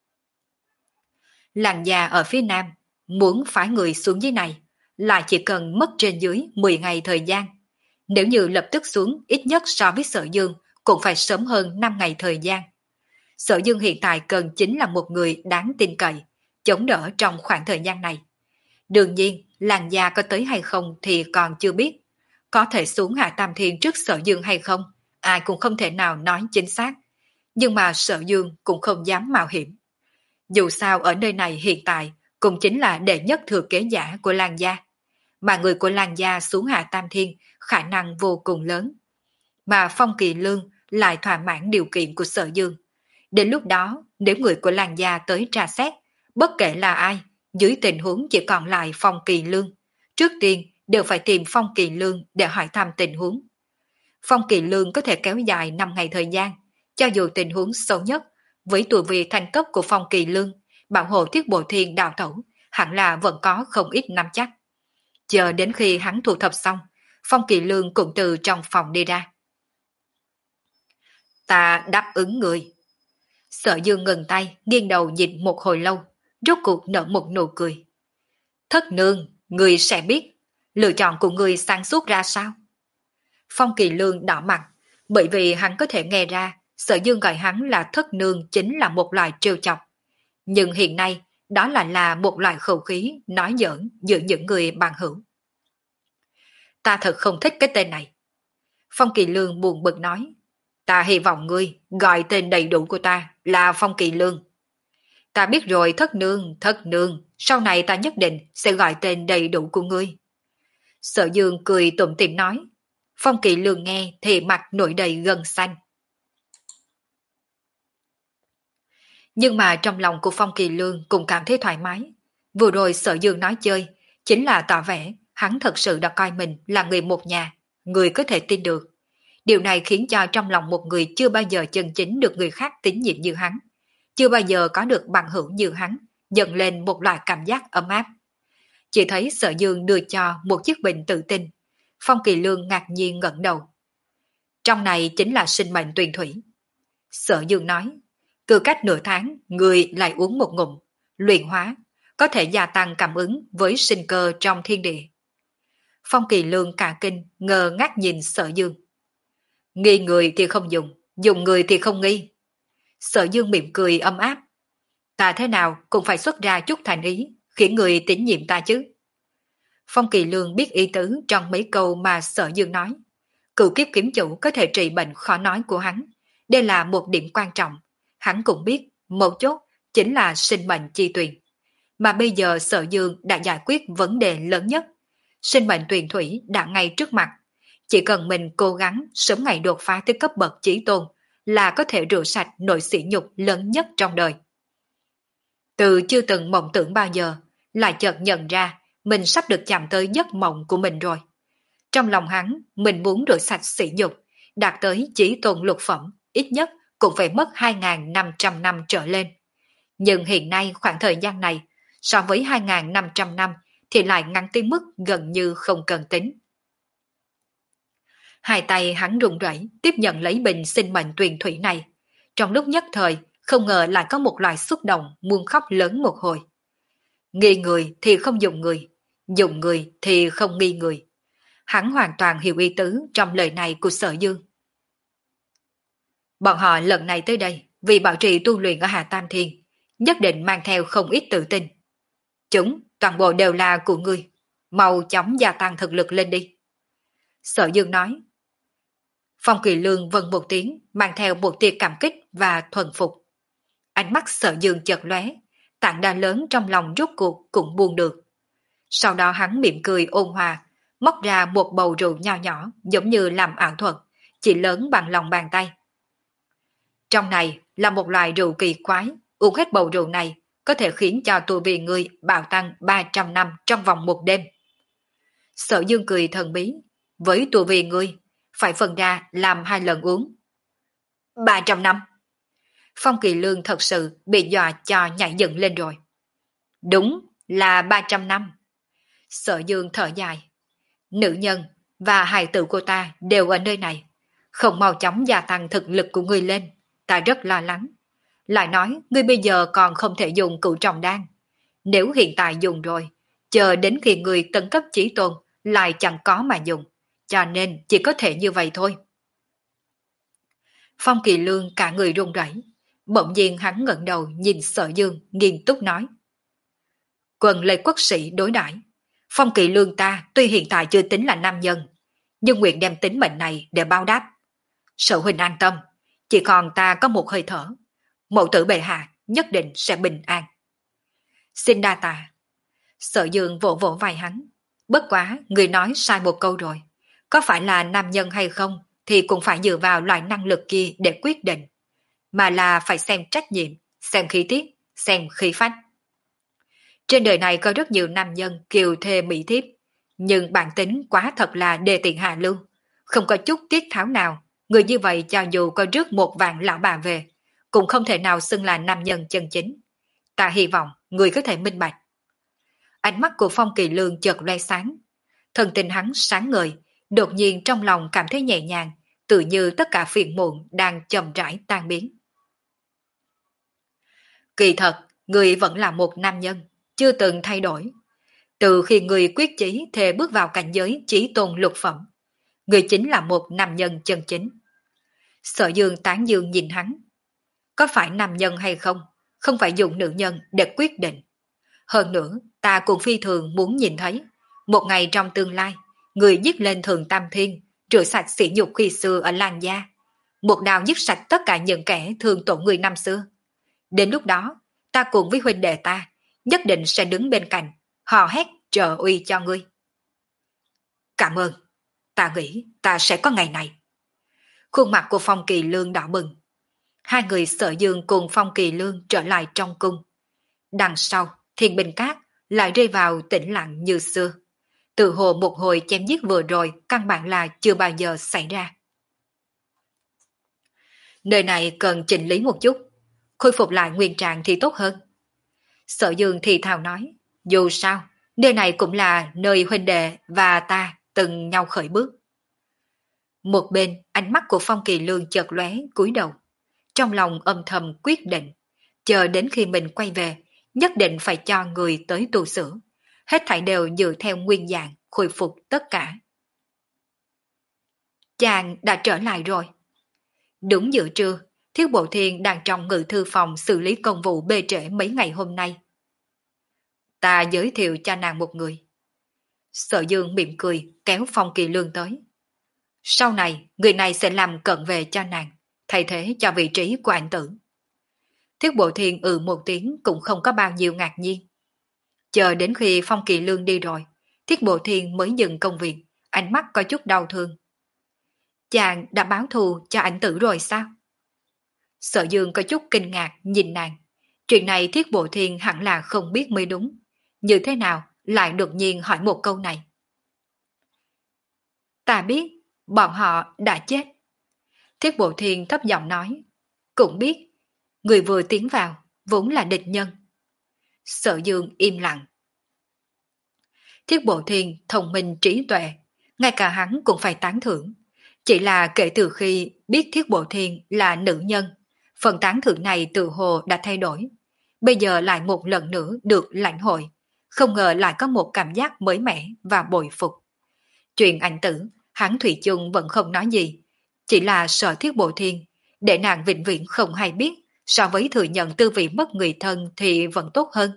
Lan gia ở phía nam, muốn phái người xuống dưới này, lại chỉ cần mất trên dưới mười ngày thời gian. Nếu như lập tức xuống ít nhất so với Sở Dương, cũng phải sớm hơn năm ngày thời gian. Sở Dương hiện tại cần chính là một người đáng tin cậy, chống đỡ trong khoảng thời gian này. Đương nhiên, Lan gia có tới hay không thì còn chưa biết. Có thể xuống Hạ Tam Thiên trước Sở Dương hay không, ai cũng không thể nào nói chính xác. Nhưng mà Sở Dương cũng không dám mạo hiểm. Dù sao ở nơi này hiện tại cũng chính là đệ nhất thừa kế giả của Lan gia. Mà người của Lan gia xuống Hạ Tam Thiên khả năng vô cùng lớn. Mà Phong Kỳ Lương lại thỏa mãn điều kiện của Sở Dương. Đến lúc đó, nếu người của Lan gia tới tra xét, bất kể là ai, dưới tình huống chỉ còn lại Phong Kỳ Lương, trước tiên đều phải tìm Phong Kỳ Lương để hỏi thăm tình huống. Phong Kỳ Lương có thể kéo dài năm ngày thời gian, cho dù tình huống xấu nhất, với tuổi vị thành cấp của Phong Kỳ Lương, bảo hộ Thiết Bộ Thiên đào tẩu, hẳn là vẫn có không ít nắm chắc. Chờ đến khi hắn thu thập xong, Phong Kỳ Lương cũng từ trong phòng đi ra. Ta đáp ứng người. Sở Dương ngừng tay, nghiêng đầu nhìn một hồi lâu, rốt cuộc nở một nụ cười. Thất nương, người sẽ biết, lựa chọn của người sáng suốt ra sao? Phong Kỳ Lương đỏ mặt, bởi vì hắn có thể nghe ra, Sở Dương gọi hắn là thất nương chính là một loại trêu chọc. Nhưng hiện nay, đó lại là một loại khẩu khí nói giỡn giữa những người bằng hữu. Ta thật không thích cái tên này. Phong Kỳ Lương buồn bực nói. Ta hy vọng ngươi gọi tên đầy đủ của ta là Phong Kỳ Lương. Ta biết rồi thất nương, thất nương, sau này ta nhất định sẽ gọi tên đầy đủ của ngươi. Sở Dương cười tủm tỉm nói. Phong Kỳ Lương nghe thì mặt nổi đầy gân xanh. Nhưng mà trong lòng của Phong Kỳ Lương cũng cảm thấy thoải mái. Vừa rồi Sở Dương nói chơi, chính là tỏ vẻ hắn thật sự đã coi mình là người một nhà, người có thể tin được. Điều này khiến cho trong lòng một người chưa bao giờ chân chính được người khác tín nhiệm như hắn, chưa bao giờ có được bằng hữu như hắn, dần lên một loại cảm giác ấm áp. Chỉ thấy Sở Dương đưa cho một chiếc bình tự tin. Phong Kỳ Lương ngạc nhiên ngẩng đầu. Trong này chính là sinh mệnh tuyền thủy. Sở Dương nói, cứ cách nửa tháng, người lại uống một ngụm, luyện hóa, có thể gia tăng cảm ứng với sinh cơ trong thiên địa. Phong Kỳ Lương cả kinh, ngơ ngác nhìn Sở Dương. Nghi người thì không dùng, dùng người thì không nghi. Sở Dương mỉm cười ấm áp. Ta thế nào cũng phải xuất ra chút thành ý, khiến người tín nhiệm ta chứ. Phong Kỳ Lương biết ý tứ trong mấy câu mà Sở Dương nói. Cựu kiếp kiếm chủ có thể trị bệnh khó nói của hắn. Đây là một điểm quan trọng. Hắn cũng biết, mấu chốt chính là sinh mệnh chi tuyền. Mà bây giờ Sở Dương đã giải quyết vấn đề lớn nhất. Sinh mệnh tuyền thủy đã ngay trước mặt. Chỉ cần mình cố gắng sớm ngày đột phá tới cấp bậc chí tôn là có thể rửa sạch nỗi sỉ nhục lớn nhất trong đời. Từ chưa từng mộng tưởng bao giờ, lại chợt nhận ra mình sắp được chạm tới giấc mộng của mình rồi. Trong lòng hắn, mình muốn rửa sạch sỉ nhục, đạt tới chí tôn lục phẩm, ít nhất cũng phải mất hai nghìn năm trăm năm trở lên. Nhưng hiện nay khoảng thời gian này, so với hai nghìn năm trăm năm thì lại ngắn tới mức gần như không cần tính. Hai tay hắn run rẩy tiếp nhận lấy bình sinh mệnh tuyền thủy này. Trong lúc nhất thời, không ngờ lại có một loại xúc động muốn khóc lớn một hồi. Nghi người thì không dùng người, dùng người thì không nghi người. Hắn hoàn toàn hiểu ý tứ trong lời này của Sở Dương. Bọn họ lần này tới đây vì bảo trì tu luyện ở Hà Tam Thiên, nhất định mang theo không ít tự tin. Chúng toàn bộ đều là của ngươi, mau chóng gia tăng thực lực lên đi. Sở Dương nói. Phong Kỳ Lương vâng một tiếng, mang theo một tia cảm kích và thuần phục. Ánh mắt Sở Dương chợt lóe, tảng đá lớn trong lòng rốt cuộc cũng buông được. Sau đó hắn mỉm cười ôn hòa, móc ra một bầu rượu nho nhỏ giống như làm ảo thuật, chỉ lớn bằng lòng bàn tay. Trong này là một loại rượu kỳ quái, uống hết bầu rượu này có thể khiến cho tu vi người bạo tăng ba trăm năm trong vòng một đêm. Sở Dương cười thần bí, với tu vi ngươi phải phân ra làm hai lần uống. ba trăm năm. Phong Kỳ Lương thật sự bị dọa cho nhảy dựng lên rồi. Đúng là ba trăm năm. Sở Dương thở dài. Nữ nhân và hài tử của ta đều ở nơi này. Không mau chóng gia tăng thực lực của ngươi lên, ta rất lo lắng. Lại nói ngươi bây giờ còn không thể dùng cửu trọng đan. Nếu hiện tại dùng rồi, chờ đến khi ngươi tấn cấp chí tôn lại chẳng có mà dùng. Cho nên chỉ có thể như vậy thôi. Phong Kỳ Lương cả người run rẩy. Bỗng nhiên hắn ngẩng đầu nhìn Sở Dương nghiêm túc nói. Quần lê quốc sĩ đối đãi, Phong Kỳ Lương ta tuy hiện tại chưa tính là nam nhân, nhưng nguyện đem tính mệnh này để báo đáp. Sở huynh an tâm, chỉ còn ta có một hơi thở. Mẫu tử bệ hạ nhất định sẽ bình an. Xin đa tạ. Sở Dương vỗ vỗ vai hắn. Bất quá người nói sai một câu rồi. Có phải là nam nhân hay không thì cũng phải dựa vào loại năng lực kia để quyết định. Mà là phải xem trách nhiệm, xem khí tiết, xem khí phách. Trên đời này có rất nhiều nam nhân kiều thê mỹ thiếp, nhưng bản tính quá thật là đề tiện hạ lưu, không có chút tiết tháo nào. Người như vậy cho dù có rước một vạn lão bà về, cũng không thể nào xưng là nam nhân chân chính. Ta hy vọng người có thể minh bạch. Ánh mắt của Phong Kỳ Lương chợt loe sáng. Thần tình hắn sáng ngời, đột nhiên trong lòng cảm thấy nhẹ nhàng, tự như tất cả phiền muộn đang chậm rãi tan biến. Kỳ thật, người vẫn là một nam nhân, chưa từng thay đổi. Từ khi người quyết chí thề bước vào cảnh giới chí tôn lục phẩm, người chính là một nam nhân chân chính. Sở Dương tán dương nhìn hắn. Có phải nam nhân hay không, không phải dùng nữ nhân để quyết định. Hơn nữa, ta cũng phi thường muốn nhìn thấy, một ngày trong tương lai, người giết lên Thường Tam Thiên, rửa sạch sỉ nhục khi xưa ở Lan Gia, một đao giết sạch tất cả những kẻ thường tổn người năm xưa. Đến lúc đó, ta cùng với huynh đệ ta, nhất định sẽ đứng bên cạnh, hò hét trợ uy cho ngươi. Cảm ơn, ta nghĩ ta sẽ có ngày này. Khuôn mặt của Phong Kỳ Lương đỏ bừng. Hai người Sở Dương cùng Phong Kỳ Lương trở lại trong cung. Đằng sau, Thiên Bình Cát lại rơi vào tĩnh lặng như xưa. Tự hồ một hồi chém giết vừa rồi căn bản là chưa bao giờ xảy ra. Nơi này cần chỉnh lý một chút, khôi phục lại nguyên trạng thì tốt hơn. Sở Dương thì thào nói, dù sao, nơi này cũng là nơi huynh đệ và ta từng nhau khởi bước. Một bên, ánh mắt của Phong Kỳ Lương chợt lóe cúi đầu, trong lòng âm thầm quyết định, chờ đến khi mình quay về, nhất định phải cho người tới tu sửa, hết thảy đều dựa theo nguyên dạng, khôi phục tất cả. Chàng đã trở lại rồi. Đúng giữa trưa, Thiết Bộ Thiên đang trong ngự thư phòng xử lý công vụ bê trễ mấy ngày hôm nay. Ta giới thiệu cho nàng một người. Sở Dương mỉm cười kéo Phong Kỳ Lương tới. Sau này, người này sẽ làm cận về cho nàng, thay thế cho vị trí của anh tử. Thiết Bộ Thiên ừ một tiếng cũng không có bao nhiêu ngạc nhiên. Chờ đến khi Phong Kỳ Lương đi rồi, Thiết Bộ Thiên mới dừng công việc, ánh mắt có chút đau thương. Chàng đã báo thù cho ảnh tử rồi sao? Sở Dương có chút kinh ngạc nhìn nàng. Chuyện này Thiết Bộ Thiên hẳn là không biết mới đúng. Như thế nào lại đột nhiên hỏi một câu này? Ta biết, bọn họ đã chết. Thiết Bộ Thiên thấp giọng nói. Cũng biết, người vừa tiến vào vốn là địch nhân. Sở Dương im lặng. Thiết Bộ Thiên thông minh trí tuệ, ngay cả hắn cũng phải tán thưởng. Chỉ là kể từ khi biết Thiết Bộ Thiên là nữ nhân, phần tán thưởng này tự hồ đã thay đổi. Bây giờ lại một lần nữa được lãnh hội, không ngờ lại có một cảm giác mới mẻ và bội phục. Chuyện ảnh tử, hắn thủy chung vẫn không nói gì, chỉ là sợ Thiết Bộ Thiên, để nàng vĩnh viễn không hay biết, so với thừa nhận tư vị mất người thân thì vẫn tốt hơn.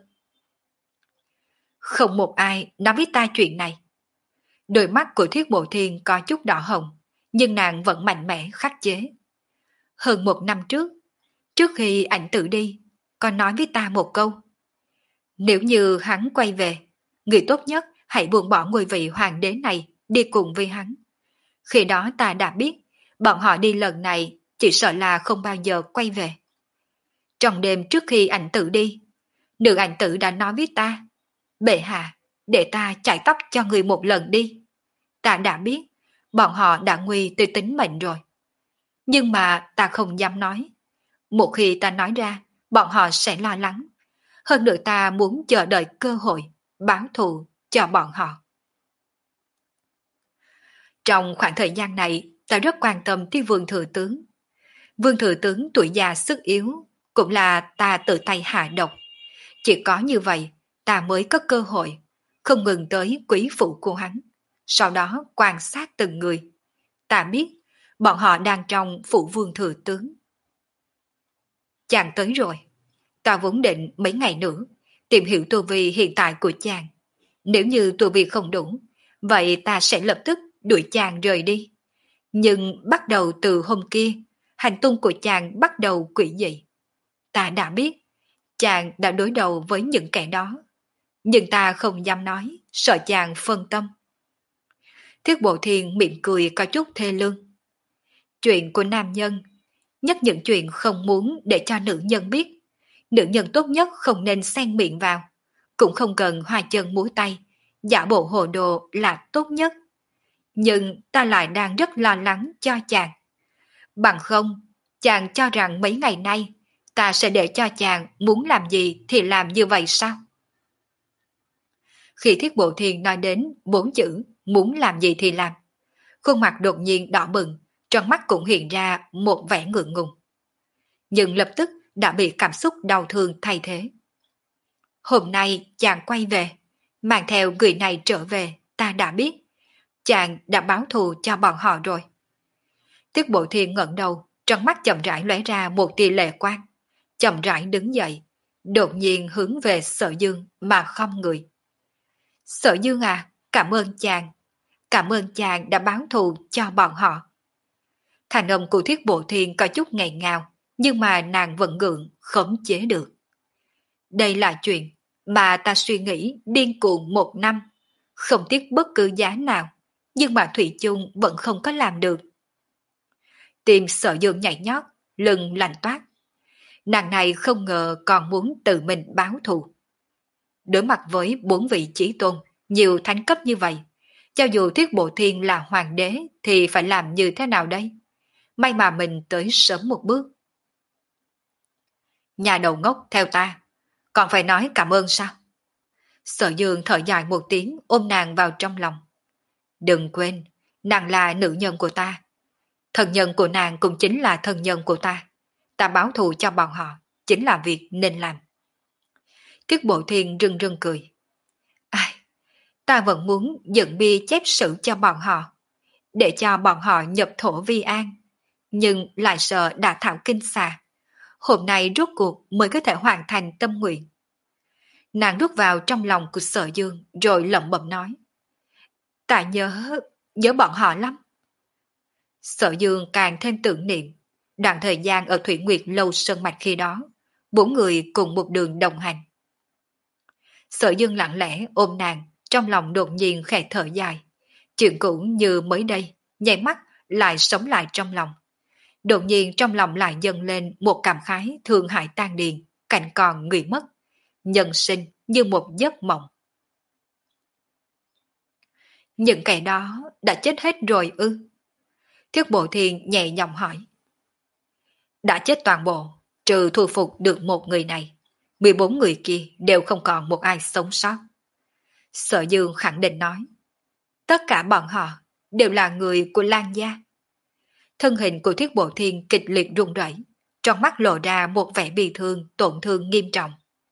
Không một ai nói với ta chuyện này. Đôi mắt của Thiết Bộ Thiên có chút đỏ hồng, nhưng nàng vẫn mạnh mẽ khắc chế. Hơn một năm trước, trước khi ảnh tử đi, con nói với ta một câu. Nếu như hắn quay về, người tốt nhất hãy buông bỏ ngôi vị hoàng đế này đi cùng với hắn. Khi đó ta đã biết, bọn họ đi lần này chỉ sợ là không bao giờ quay về. Trong đêm trước khi ảnh tử đi, nữ ảnh tử đã nói với ta, bệ hạ, để ta chải tóc cho người một lần đi. Ta đã biết, bọn họ đã nguy tới tính mệnh rồi. Nhưng mà ta không dám nói. Một khi ta nói ra, bọn họ sẽ lo lắng. Hơn nữa ta muốn chờ đợi cơ hội, báo thù cho bọn họ. Trong khoảng thời gian này, ta rất quan tâm tới Vương Thừa Tướng. Vương Thừa Tướng tuổi già sức yếu, cũng là ta tự tay hạ độc. Chỉ có như vậy, ta mới có cơ hội, không ngừng tới quý phụ của hắn. Sau đó quan sát từng người. Ta biết, bọn họ đang trong phủ Vương Thừa Tướng. Chàng tới rồi. Ta vốn định mấy ngày nữa tìm hiểu tu vi hiện tại của chàng. Nếu như tu vi không đủ, vậy ta sẽ lập tức đuổi chàng rời đi. Nhưng bắt đầu từ hôm kia, hành tung của chàng bắt đầu quỷ dị. Ta đã biết, chàng đã đối đầu với những kẻ đó. Nhưng ta không dám nói, sợ chàng phân tâm. Thiết Bộ Thiên mỉm cười có chút thê lương. Chuyện của nam nhân, nhất những chuyện không muốn để cho nữ nhân biết. Nữ nhân tốt nhất không nên xen miệng vào, cũng không cần hoa chân múa tay, giả bộ hồ đồ là tốt nhất. Nhưng ta lại đang rất lo lắng cho chàng. Bằng không, chàng cho rằng mấy ngày nay ta sẽ để cho chàng muốn làm gì thì làm như vậy sao? Khi Thiết Bộ Thiên nói đến bốn chữ muốn làm gì thì làm, khuôn mặt đột nhiên đỏ bừng, trong mắt cũng hiện ra một vẻ ngượng ngùng. Nhưng lập tức đã bị cảm xúc đau thương thay thế. Hôm nay chàng quay về, mang theo người này trở về, ta đã biết. Chàng đã báo thù cho bọn họ rồi. Tiết Bộ Thiên ngẩng đầu, trong mắt chậm rãi lóe ra một tia lệ quang, chậm rãi đứng dậy, đột nhiên hướng về Sở Dương mà không người. Sở Dương à, cảm ơn chàng, cảm ơn chàng đã báo thù cho bọn họ. Thành âm của Thiết Bộ Thiên có chút ngại ngào, nhưng mà nàng vẫn gượng, khống chế được. Đây là chuyện mà ta suy nghĩ điên cuồng một năm, không tiếc bất cứ giá nào, nhưng mà Thủy chung vẫn không có làm được. Tim Sở Dương nhảy nhót, lưng lạnh toát. Nàng này không ngờ còn muốn tự mình báo thù. Đối mặt với bốn vị chí tôn, nhiều thánh cấp như vậy, cho dù Thiết Bộ Thiên là hoàng đế thì phải làm như thế nào đây? May mà mình tới sớm một bước. Nhà đầu ngốc theo ta, còn phải nói cảm ơn sao? Sở Dương thở dài một tiếng ôm nàng vào trong lòng. Đừng quên, nàng là nữ nhân của ta. Thân nhân của nàng cũng chính là thân nhân của ta. Ta báo thù cho bọn họ, chính là việc nên làm. Tiết Bộ Thiên rưng rưng cười. Ai, ta vẫn muốn dựng bia chép sử cho bọn họ, để cho bọn họ nhập thổ vi an. Nhưng lại sợ đã thảo kinh xà. Hôm nay rốt cuộc mới có thể hoàn thành tâm nguyện. Nàng rút vào trong lòng của Sở Dương rồi lẩm bẩm nói. Ta nhớ, nhớ bọn họ lắm. Sở Dương càng thêm tưởng niệm. Đoạn thời gian ở Thủy Nguyệt Lâu Sơn Mạch khi đó, bốn người cùng một đường đồng hành. Sở Dương lặng lẽ ôm nàng, trong lòng đột nhiên khẽ thở dài. Chuyện cũ như mới đây, nháy mắt lại sống lại trong lòng. Đột nhiên trong lòng lại dâng lên một cảm khái thương hại tan điền, cảnh còn người mất. Nhân sinh như một giấc mộng. Những kẻ đó đã chết hết rồi ư? Thiết Bộ Thiên nhẹ giọng hỏi. Đã chết toàn bộ, trừ thu phục được một người này. mười bốn người kia đều không còn một ai sống sót. Sở Dương khẳng định nói. Tất cả bọn họ đều là người của Lan gia. Thân hình của Thiết Bộ Thiên kịch liệt run rẩy, trong mắt lộ ra một vẻ bi thương, tổn thương nghiêm trọng.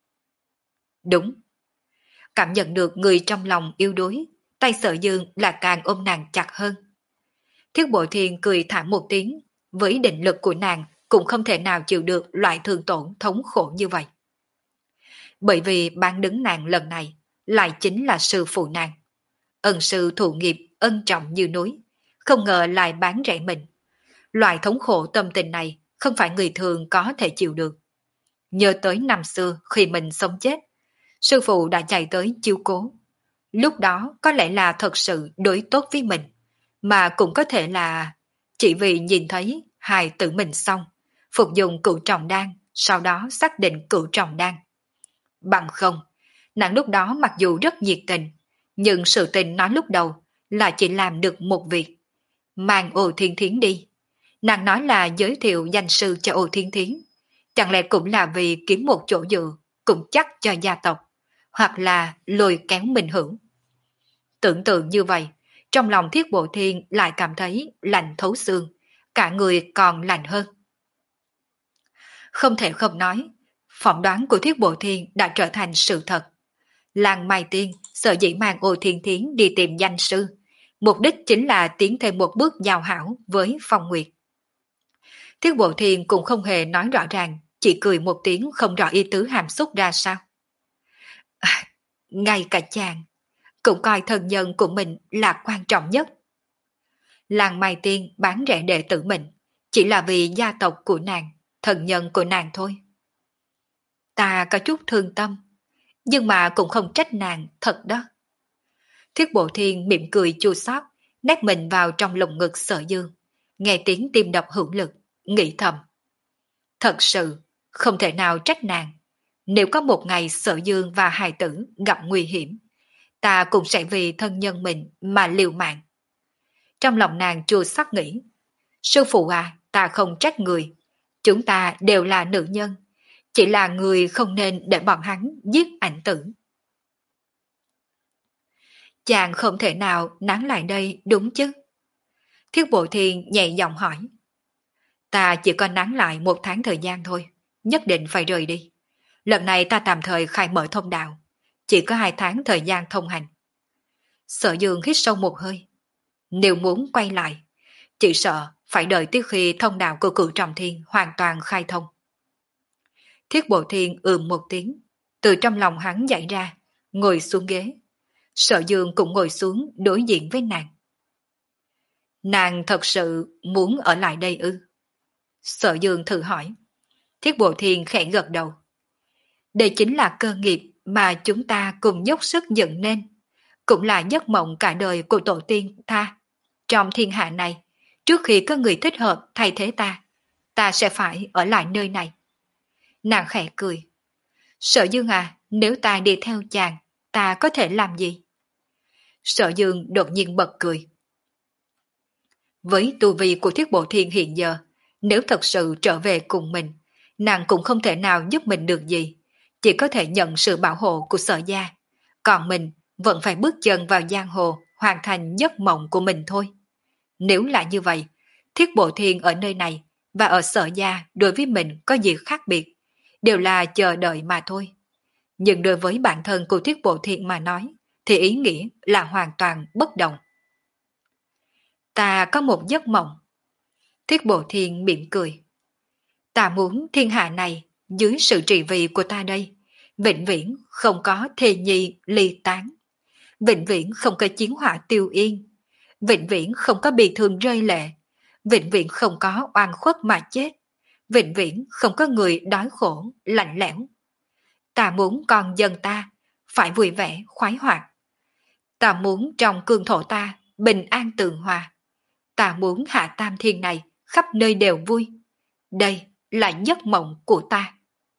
Đúng. Cảm nhận được người trong lòng yếu đuối, tay Sở Dương là càng ôm nàng chặt hơn. Thiết Bộ Thiên cười thảm một tiếng, với định lực của nàng cũng không thể nào chịu được loại thương tổn thống khổ như vậy. Bởi vì bán đứng nàng lần này lại chính là sư phụ nàng. Ân sư thụ nghiệp ân trọng như núi, không ngờ lại bán rẻ mình. Loại thống khổ tâm tình này không phải người thường có thể chịu được. Nhớ tới năm xưa khi mình sống chết, sư phụ đã chạy tới chiếu cố. Lúc đó có lẽ là thật sự đối tốt với mình, mà cũng có thể là chỉ vì nhìn thấy hài tử mình xong, phục dụng cửu trọng đan, sau đó xác định cửu trọng đan. Bằng không, nàng lúc đó mặc dù rất nhiệt tình, nhưng sự tình nói lúc đầu là chỉ làm được một việc. Mang Ô Thiên Thiến đi. Nàng nói là giới thiệu danh sư cho Ô Thiên Thiến. Chẳng lẽ cũng là vì kiếm một chỗ dựa, cũng chắc cho gia tộc, hoặc là lôi kéo Minh Hữu. Tưởng tượng như vậy, trong lòng Thiết Bộ Thiên lại cảm thấy lạnh thấu xương, cả người còn lạnh hơn. Không thể không nói, phỏng đoán của Thiết Bộ Thiên đã trở thành sự thật. Làng Mai Tiên sợ dĩ mang Ô Thiên Thiến đi tìm danh sư, mục đích chính là tiến thêm một bước giao hảo với Phong Nguyệt. Thiết Bộ Thiên cũng không hề nói rõ ràng, chỉ cười một tiếng không rõ ý tứ hàm xúc ra sao. À, ngay cả chàng cũng coi thân nhân của mình là quan trọng nhất. Làng Mai Tiên bán rẻ đệ tử mình chỉ là vì gia tộc của nàng, thân nhân của nàng thôi. Ta có chút thương tâm, nhưng mà cũng không trách nàng thật đó. Thiết Bộ Thiên mỉm cười chua xót, nép mình vào trong lồng ngực Sở Dương, nghe tiếng tim đập hữu lực, nghĩ thầm. Thật sự, không thể nào trách nàng. Nếu có một ngày Sở Dương và hài tử gặp nguy hiểm, ta cũng sẽ vì thân nhân mình mà liều mạng. Trong lòng nàng chua xót nghĩ, sư phụ à, ta không trách người. Chúng ta đều là nữ nhân, chỉ là người không nên để bọn hắn giết ảnh tử. Chàng không thể nào nán lại đây đúng chứ? Thiết Bộ Thiên nhẹ giọng hỏi. Ta chỉ có nán lại một tháng thời gian thôi, nhất định phải rời đi. Lần này ta tạm thời khai mở thông đạo, chỉ có hai tháng thời gian thông hành. Sở Dương hít sâu một hơi. Nếu muốn quay lại, chỉ sợ phải đợi tới khi thông đạo của Cửu Trọng Thiên hoàn toàn khai thông. Thiết Bộ Thiên ừm một tiếng, từ trong lòng hắn dậy ra, ngồi xuống ghế. Sở Dương cũng ngồi xuống đối diện với nàng. Nàng thật sự muốn ở lại đây ư? Sở Dương thử hỏi. Thiết Bộ Thiên khẽ gật đầu. Đây chính là cơ nghiệp mà chúng ta cùng dốc sức dựng nên, cũng là giấc mộng cả đời của tổ tiên ta. Trong thiên hạ này, trước khi có người thích hợp thay thế ta, ta sẽ phải ở lại nơi này. Nàng khẽ cười. Sở Dương à, nếu ta đi theo chàng, ta có thể làm gì? Sở Dương đột nhiên bật cười. Với tu vi của Thiết Bộ Thiên hiện giờ, nếu thật sự trở về cùng mình, nàng cũng không thể nào giúp mình được gì, chỉ có thể nhận sự bảo hộ của Sở gia. Còn mình vẫn phải bước chân vào giang hồ, hoàn thành giấc mộng của mình thôi. Nếu là như vậy, Thiết Bộ Thiên ở nơi này và ở Sở gia đối với mình có gì khác biệt, đều là chờ đợi mà thôi. Nhưng đối với bản thân của Thiết Bộ Thiên mà nói, thì ý nghĩa là hoàn toàn bất đồng. Ta có một giấc mộng. Thiết Bộ Thiên mỉm cười. Ta muốn thiên hạ này, dưới sự trị vì của ta đây, vĩnh viễn không có thê nhi ly tán, vĩnh viễn không có chiến hỏa tiêu yên, vĩnh viễn không có bị thương rơi lệ, vĩnh viễn không có oan khuất mà chết, vĩnh viễn không có người đói khổ, lạnh lẽo. Ta muốn con dân ta phải vui vẻ, khoái hoạt. Ta muốn trong cương thổ ta bình an tường hòa. Ta muốn hạ tam thiên này khắp nơi đều vui. Đây là giấc mộng của ta.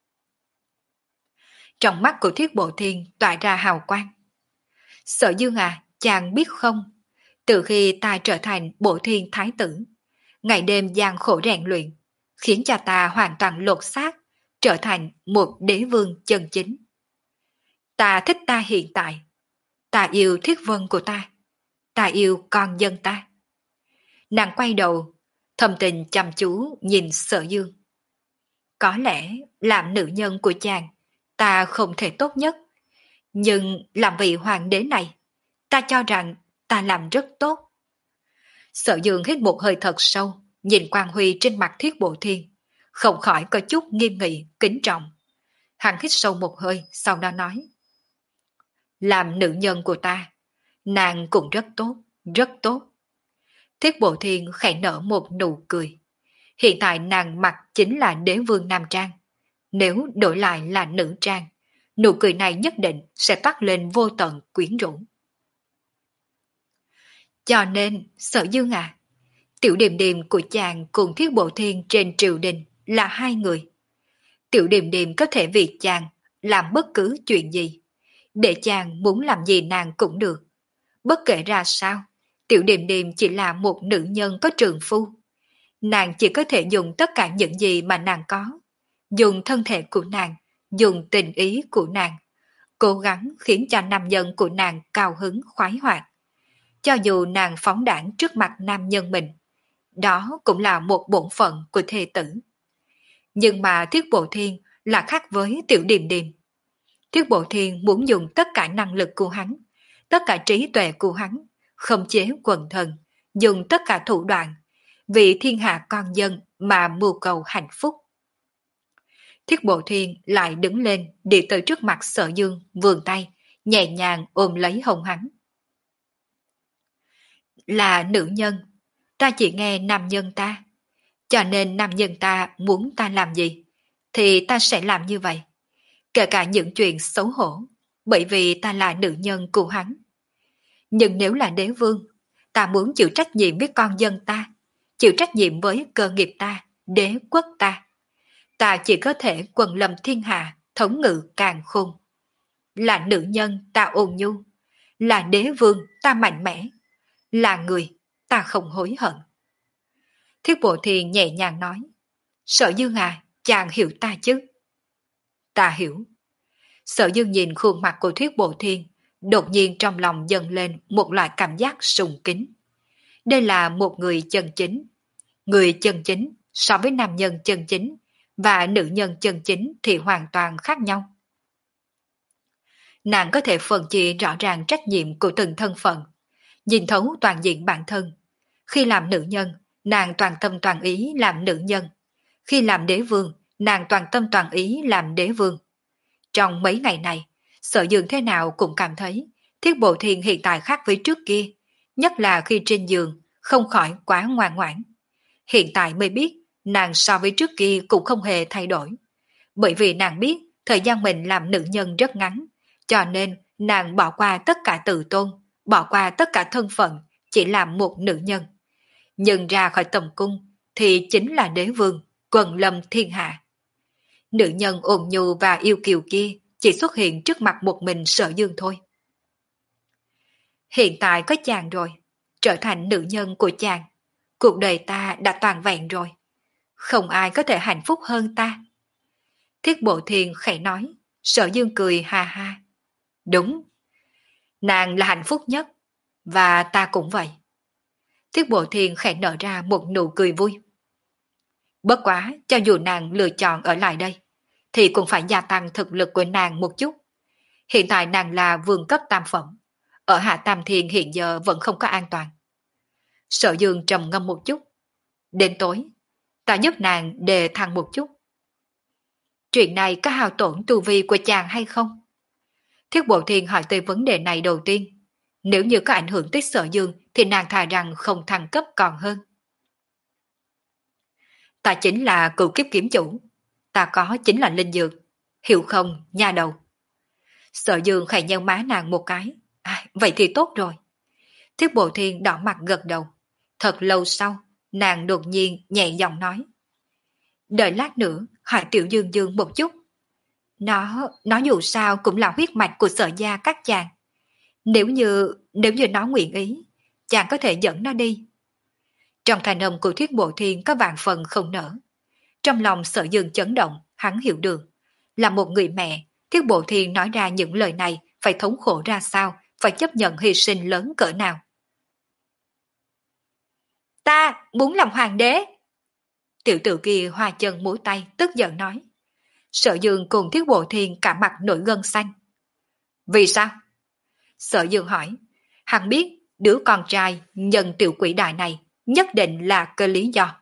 Trong mắt của Thiết Bộ Thiên tỏa ra hào quang. Sở Dương à, chàng biết không? Từ khi ta trở thành Bộ Thiên Thái tử, ngày đêm gian khổ rèn luyện, khiến cho ta hoàn toàn lột xác, trở thành một đế vương chân chính. Ta thích ta hiện tại. Ta yêu Thiết Vân của ta. Ta yêu con dân ta. Nàng quay đầu, thầm tình chăm chú nhìn Sở Dương. Có lẽ làm nữ nhân của chàng, ta không thể tốt nhất. Nhưng làm vị hoàng đế này, ta cho rằng ta làm rất tốt. Sở Dương hít một hơi thật sâu, nhìn quang huy trên mặt Thiết Bộ Thiên, không khỏi có chút nghiêm nghị, kính trọng. Hắn hít sâu một hơi, sau đó nói. Làm nữ nhân của ta, nàng cũng rất tốt, rất tốt. Thiết Bộ Thiên khẽ nở một nụ cười. Hiện tại nàng mặc chính là đế vương nam trang. Nếu đổi lại là nữ trang, nụ cười này nhất định sẽ toát lên vô tận quyến rũ. Cho nên, Sở Dương à, tiểu điềm điềm của chàng cùng Thiết Bộ Thiên trên triều đình là hai người. Tiểu điềm điềm có thể vì chàng làm bất cứ chuyện gì. Để chàng muốn làm gì nàng cũng được. Bất kể ra sao, tiểu điềm điềm chỉ là một nữ nhân có trường phu. Nàng chỉ có thể dùng tất cả những gì mà nàng có. Dùng thân thể của nàng, dùng tình ý của nàng. Cố gắng khiến cho nam nhân của nàng cao hứng khoái hoạt. Cho dù nàng phóng đảng trước mặt nam nhân mình, đó cũng là một bổn phận của thê tử. Nhưng mà Thiết Bộ Thiên là khác với tiểu điềm điềm. Thiết Bộ Thiên muốn dùng tất cả năng lực của hắn, tất cả trí tuệ của hắn, khống chế quần thần, dùng tất cả thủ đoạn, vì thiên hạ con dân mà mưu cầu hạnh phúc. Thiết Bộ Thiên lại đứng lên đi tới trước mặt Sở Dương, vươn tay, nhẹ nhàng ôm lấy hông hắn. Là nữ nhân, ta chỉ nghe nam nhân ta, cho nên nam nhân ta muốn ta làm gì, thì ta sẽ làm như vậy. Kể cả những chuyện xấu hổ, bởi vì ta là nữ nhân của hắn. Nhưng nếu là đế vương, ta muốn chịu trách nhiệm với con dân ta, chịu trách nhiệm với cơ nghiệp ta, đế quốc ta. Ta chỉ có thể quần lâm thiên hạ, thống ngự càn khôn. Là nữ nhân ta ôn nhu, là đế vương ta mạnh mẽ, là người ta không hối hận. Thiết Bộ Thiên nhẹ nhàng nói. Sở Dương à, chàng hiểu ta chứ? Ta hiểu. Sở Dương nhìn khuôn mặt của Thiết Bộ Thiên, đột nhiên trong lòng dâng lên một loại cảm giác sùng kính. Đây là một người chân chính. Người chân chính so với nam nhân chân chính và nữ nhân chân chính thì hoàn toàn khác nhau. Nàng có thể phân chia rõ ràng trách nhiệm của từng thân phận, nhìn thấu toàn diện bản thân. Khi làm nữ nhân, nàng toàn tâm toàn ý làm nữ nhân. Khi làm đế vương, nàng toàn tâm toàn ý làm đế vương. Trong mấy ngày này, Sở Dương thế nào cũng cảm thấy Thiết Bộ Thiên hiện tại khác với trước kia, nhất là khi trên giường không khỏi quá ngoan ngoãn. Hiện tại mới biết nàng so với trước kia cũng không hề thay đổi. Bởi vì nàng biết thời gian mình làm nữ nhân rất ngắn, cho nên nàng bỏ qua tất cả tự tôn, bỏ qua tất cả thân phận, chỉ làm một nữ nhân. Nhưng ra khỏi tầm cung thì chính là đế vương, quần lâm thiên hạ. Nữ nhân ôn nhu và yêu kiều kia chỉ xuất hiện trước mặt một mình Sở Dương thôi. Hiện tại có chàng rồi, trở thành nữ nhân của chàng. Cuộc đời ta đã toàn vẹn rồi. Không ai có thể hạnh phúc hơn ta. Thiết Bộ Thiên khẽ nói, Sở Dương cười ha ha. Đúng, nàng là hạnh phúc nhất, và ta cũng vậy. Thiết Bộ Thiên khẽ nở ra một nụ cười vui. Bất quá, cho dù nàng lựa chọn ở lại đây, thì cũng phải gia tăng thực lực của nàng một chút. Hiện tại nàng là vương cấp tam phẩm, ở Hạ Tam Thiên hiện giờ vẫn không có an toàn. Sở Dương trầm ngâm một chút. Đến tối, ta giúp nàng đề thăng một chút. Chuyện này có hao tổn tu vi của chàng hay không? Thiết Bộ Thiên hỏi tới vấn đề này đầu tiên. Nếu như có ảnh hưởng tới Sở Dương thì nàng thà rằng không thăng cấp còn hơn. Ta chính là cựu kiếp kiếm chủ. Ta có chính là linh dược. Hiểu không, nha đầu. Sở Dương khẽ nhăn má nàng một cái. À, vậy thì tốt rồi. Thiết Bộ Thiên đỏ mặt gật đầu. Thật lâu sau, nàng đột nhiên nhẹ giọng nói. Đợi lát nữa, hỏi Tiểu Dương Dương một chút. Nó, nó dù sao cũng là huyết mạch của Sở gia các chàng. Nếu như, nếu như nó nguyện ý, chàng có thể dẫn nó đi. Trong thanh âm của Thiết Bộ Thiên có vạn phần không nở. Trong lòng Sở Dương chấn động, hắn hiểu được. Là một người mẹ, Thiết Bộ Thiên nói ra những lời này phải thống khổ ra sao, phải chấp nhận hy sinh lớn cỡ nào. Ta muốn làm hoàng đế. Tiểu tử kia hoa chân múa tay tức giận nói. Sở Dương cùng Thiết Bộ Thiên cả mặt nổi gân xanh. Vì sao? Sở Dương hỏi. Hắn biết đứa con trai nhân tiểu quỷ đại này nhất định là có lý do.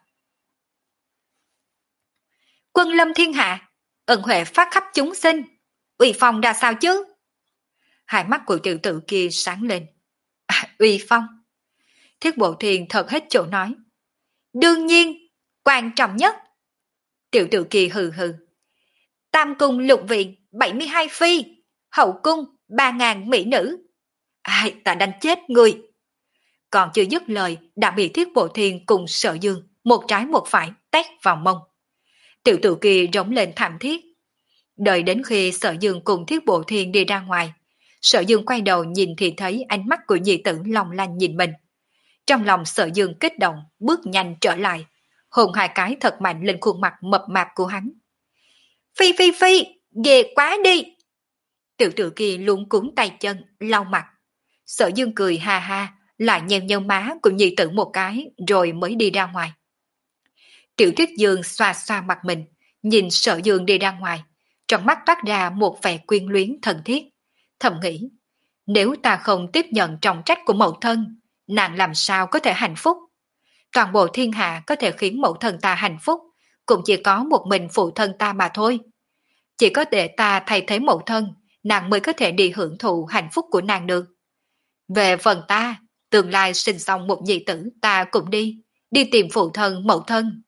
Quân lâm thiên hạ, ân huệ phát khắp chúng sinh, uy phong ra sao chứ? Hai mắt của tiểu tử kia sáng lên. À, uy phong. Thiết Bộ Thiên thật hết chỗ nói. Đương nhiên, quan trọng nhất. Tiểu tử kia hừ hừ. Tam cung lục viện bảy mươi hai phi, hậu cung ba ngàn mỹ nữ. Ai, ta đánh chết người. Còn chưa dứt lời đã bị Thiết Bộ Thiên cùng Sở Dương một trái một phải tét vào mông. Tiểu tử kia rống lên thảm thiết. Đợi đến khi Sở Dương cùng Thiết Bộ Thiên đi ra ngoài, Sở Dương quay đầu nhìn thì thấy ánh mắt của nhị tử long lanh nhìn mình. Trong lòng Sở Dương kích động, bước nhanh trở lại, hôn hai cái thật mạnh lên khuôn mặt mập mạp của hắn. Phi phi phi, ghê quá đi. Tiểu tử kia luống cuống tay chân, lau mặt. Sở Dương cười ha ha, lại nheo nheo má của nhị tử một cái rồi mới đi ra ngoài. Tiểu Tuyết Dương xoa xoa mặt mình, nhìn Sở Dương đi ra ngoài, trong mắt toát ra một vẻ quyến luyến thân thiết. Thầm nghĩ, nếu ta không tiếp nhận trọng trách của mẫu thân, nàng làm sao có thể hạnh phúc? Toàn bộ thiên hạ có thể khiến mẫu thân ta hạnh phúc, cũng chỉ có một mình phụ thân ta mà thôi. Chỉ có để ta thay thế mẫu thân, nàng mới có thể đi hưởng thụ hạnh phúc của nàng được. Về phần ta, tương lai sinh xong một nhị tử ta cũng đi, đi tìm phụ thân mẫu thân.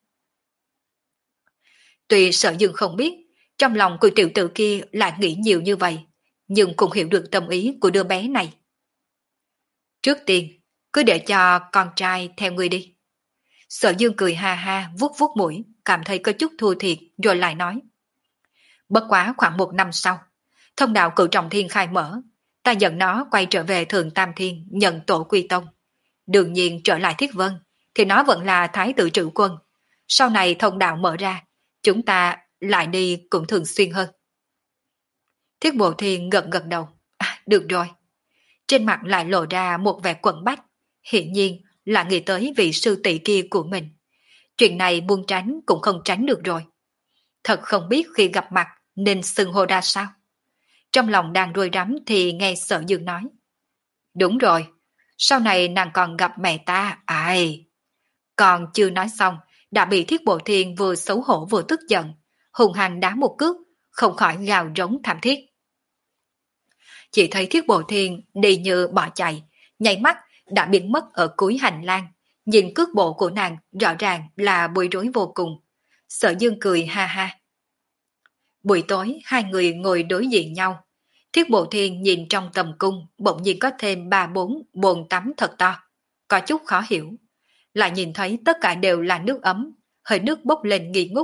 Tuy Sở Dương không biết, trong lòng của tiểu tử kia lại nghĩ nhiều như vậy, nhưng cũng hiểu được tâm ý của đứa bé này. Trước tiên, cứ để cho con trai theo ngươi đi. Sở Dương cười ha ha, vuốt vuốt mũi, cảm thấy có chút thua thiệt, rồi lại nói. Bất quá khoảng một năm sau, thông đạo Cửu Trọng Thiên khai mở, ta dẫn nó quay trở về Thượng Tam Thiên nhận tổ quy tông. Đương nhiên trở lại Thiết Vân, thì nó vẫn là thái tử trữ quân. Sau này thông đạo mở ra, chúng ta lại đi cũng thường xuyên hơn. Thiết Bộ Thiên gật gật đầu. À, được rồi. Trên mặt lại lộ ra một vẻ quẫn bách, hiển nhiên là nghĩ tới vị sư tỷ kia của mình. Chuyện này muốn tránh cũng không tránh được rồi. Thật không biết khi gặp mặt nên xưng hô ra sao. Trong lòng đang rối rắm thì nghe Sở Dương nói. Đúng rồi, sau này nàng còn gặp mẹ ta, ai. Còn chưa nói xong, đã bị Thiết Bộ Thiên vừa xấu hổ vừa tức giận, hùng hăng đá một cước, không khỏi gào rống thảm thiết. Chỉ thấy Thiết Bộ Thiên đi như bỏ chạy, nháy mắt đã biến mất ở cuối hành lang. Nhìn cước bộ của nàng rõ ràng là bối rối vô cùng. Sở Dương cười ha ha. Buổi tối hai người ngồi đối diện nhau. Thiết Bộ Thiên nhìn trong tầm cung bỗng nhiên có thêm ba bốn bồn tắm thật to. Có chút khó hiểu. Lại nhìn thấy tất cả đều là nước ấm, hơi nước bốc lên nghi ngút,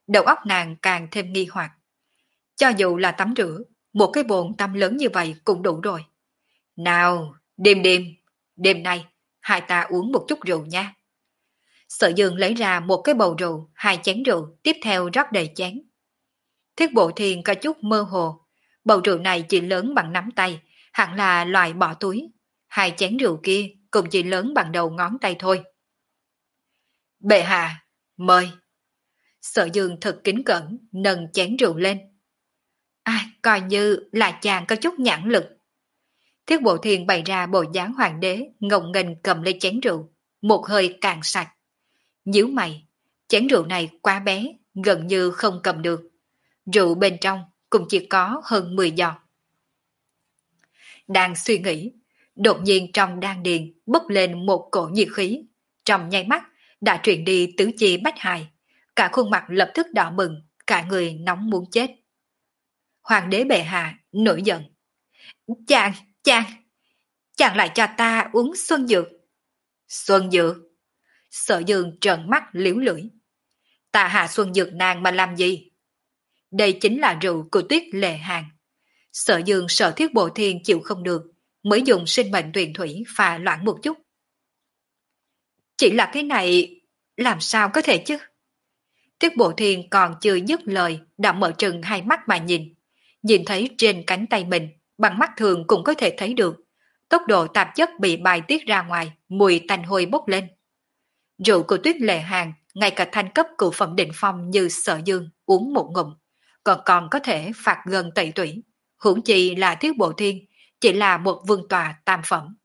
Đầu óc nàng càng thêm nghi hoặc. Cho dù là tắm rửa, một cái bồn tắm lớn như vậy cũng đủ rồi. Nào, đêm đêm, đêm nay, hai ta uống một chút rượu nha. Sở Dương lấy ra một cái bầu rượu, hai chén rượu, tiếp theo rót đầy chén. Thiết Bộ Thiên có chút mơ hồ. Bầu rượu này chỉ lớn bằng nắm tay, hẳn là loại bỏ túi. Hai chén rượu kia cũng chỉ lớn bằng đầu ngón tay thôi. Bệ hạ, mời. Sở Dương thật kính cẩn, nâng chén rượu lên. Ai, coi như là chàng có chút nhãn lực. Thiết Bộ Thiên bày ra bộ dáng hoàng đế, ngông nghênh cầm lấy chén rượu, một hơi cạn sạch. Nhíu mày, chén rượu này quá bé, gần như không cầm được. Rượu bên trong cũng chỉ có hơn mười giọt. Đang suy nghĩ, đột nhiên trong đan điền bốc lên một cổ nhiệt khí, trong nháy mắt đã truyền đi tứ chi bách hài, cả khuôn mặt lập tức đỏ bừng, cả người nóng muốn chết. Hoàng đế bệ hạ nổi giận. Chàng, chàng, chàng lại cho ta uống xuân dược. Xuân dược? Sở Dương trợn mắt liếu lưỡi. Ta hạ xuân dược nàng mà làm gì? Đây chính là rượu của Tuyết Lệ Hàng. Sở Dương sợ Thiết Bộ Thiên chịu không được, mới dùng sinh mệnh tuyền thủy pha loãng một chút. Chỉ là cái này, làm sao có thể chứ? Thiết Bộ Thiên còn chưa dứt lời, đã mở trừng hai mắt mà nhìn. Nhìn thấy trên cánh tay mình, bằng mắt thường cũng có thể thấy được. Tốc độ tạp chất bị bài tiết ra ngoài, mùi tanh hôi bốc lên. Rượu của Tuyết Lệ Hàng, ngay cả thanh cấp cửu phẩm định phong như Sở Dương uống một ngụm, còn còn có thể phạt gần tẩy tủy. Huống chi là Thiết Bộ Thiên, chỉ là một vương tòa tam phẩm.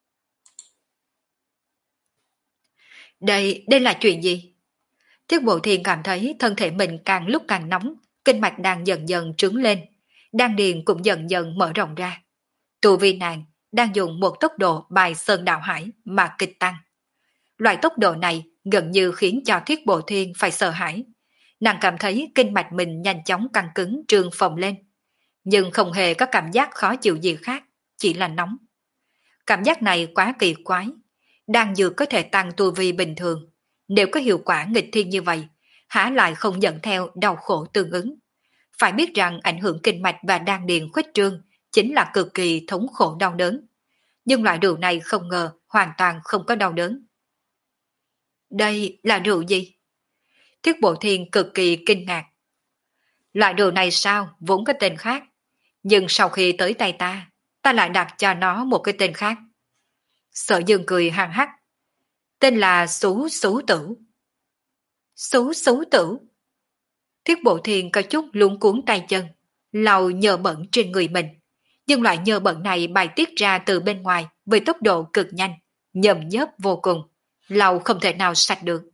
Đây, đây là chuyện gì? Thiết Bộ Thiên cảm thấy thân thể mình càng lúc càng nóng, kinh mạch đang dần dần trướng lên, đan điền cũng dần dần mở rộng ra. Tu vi nàng đang dùng một tốc độ bài sơn đạo hải mà kịch tăng. Loại tốc độ này gần như khiến cho Thiết Bộ Thiên phải sợ hãi. Nàng cảm thấy kinh mạch mình nhanh chóng căng cứng trương phồng lên, nhưng không hề có cảm giác khó chịu gì khác, chỉ là nóng. Cảm giác này quá kỳ quái. Đan dược có thể tăng tu vi bình thường, nếu có hiệu quả nghịch thiên như vậy, há lại không dẫn theo đau khổ tương ứng. Phải biết rằng ảnh hưởng kinh mạch và đan điền khuếch trương chính là cực kỳ thống khổ đau đớn. Nhưng loại rượu này không ngờ hoàn toàn không có đau đớn. Đây là rượu gì? Thiết Bộ Thiên cực kỳ kinh ngạc. Loại rượu này sao vốn có tên khác, nhưng sau khi tới tay ta, ta lại đặt cho nó một cái tên khác. Sở Dương cười hăng hắc. Tên là Xú Xú Tử. Xú Xú Tử? Thiết Bộ Thiên có chút luống cuốn tay chân, lau nhơ bẩn trên người mình. Nhưng loại nhơ bẩn này bài tiết ra từ bên ngoài với tốc độ cực nhanh, nhầm nhớp vô cùng, lau không thể nào sạch được.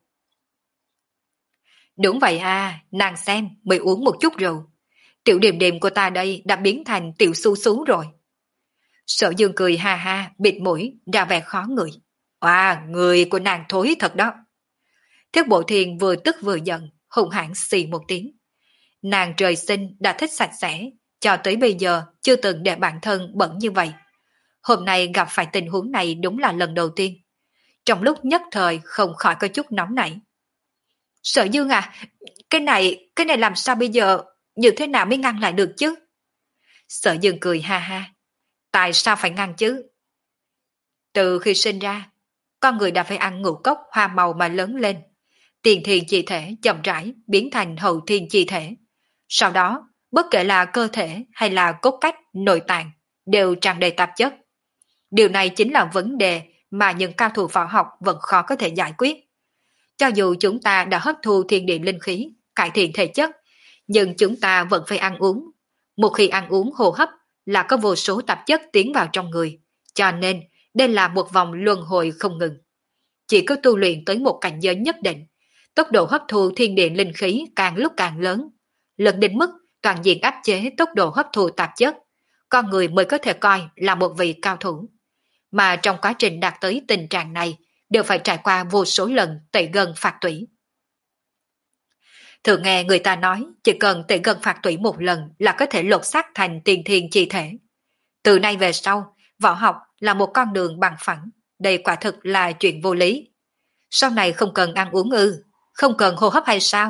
Đúng vậy à, nàng xem, mới uống một chút rượu. Tiểu điềm điềm của ta đây đã biến thành tiểu su xú rồi. Sở Dương cười ha ha, bịt mũi, ra vẻ khó ngửi. À, người của nàng thối thật đó. Thiết Bộ Thiên vừa tức vừa giận, hung hãn xì một tiếng. Nàng trời sinh đã thích sạch sẽ, cho tới bây giờ chưa từng để bản thân bẩn như vậy. Hôm nay gặp phải tình huống này đúng là lần đầu tiên. Trong lúc nhất thời không khỏi có chút nóng nảy. Sở Dương à, cái này, cái này làm sao bây giờ, như thế nào mới ngăn lại được chứ? Sở Dương cười ha ha. Tại sao phải ngăn chứ? Từ khi sinh ra, con người đã phải ăn ngũ cốc hoa màu mà lớn lên. Tiền thiền chi thể chậm rãi biến thành hậu thiên chi thể. Sau đó, bất kể là cơ thể hay là cốt cách, nội tạng, đều tràn đầy tạp chất. Điều này chính là vấn đề mà những cao thủ võ học vẫn khó có thể giải quyết. Cho dù chúng ta đã hấp thu thiên địa linh khí, cải thiện thể chất, nhưng chúng ta vẫn phải ăn uống. Một khi ăn uống hô hấp là có vô số tạp chất tiến vào trong người, cho nên đây là một vòng luân hồi không ngừng. Chỉ có tu luyện tới một cảnh giới nhất định, tốc độ hấp thu thiên địa linh khí càng lúc càng lớn, lớn đến mức toàn diện áp chế tốc độ hấp thu tạp chất, con người mới có thể coi là một vị cao thủ. Mà trong quá trình đạt tới tình trạng này, đều phải trải qua vô số lần tẩy gân phạt tủy. Thường nghe người ta nói, chỉ cần tẩy gân phạt tủy một lần là có thể lột xác thành tiền thiên chi thể. Từ nay về sau, võ học là một con đường bằng phẳng, đây quả thực là chuyện vô lý. Sau này không cần ăn uống ư, không cần hô hấp hay sao?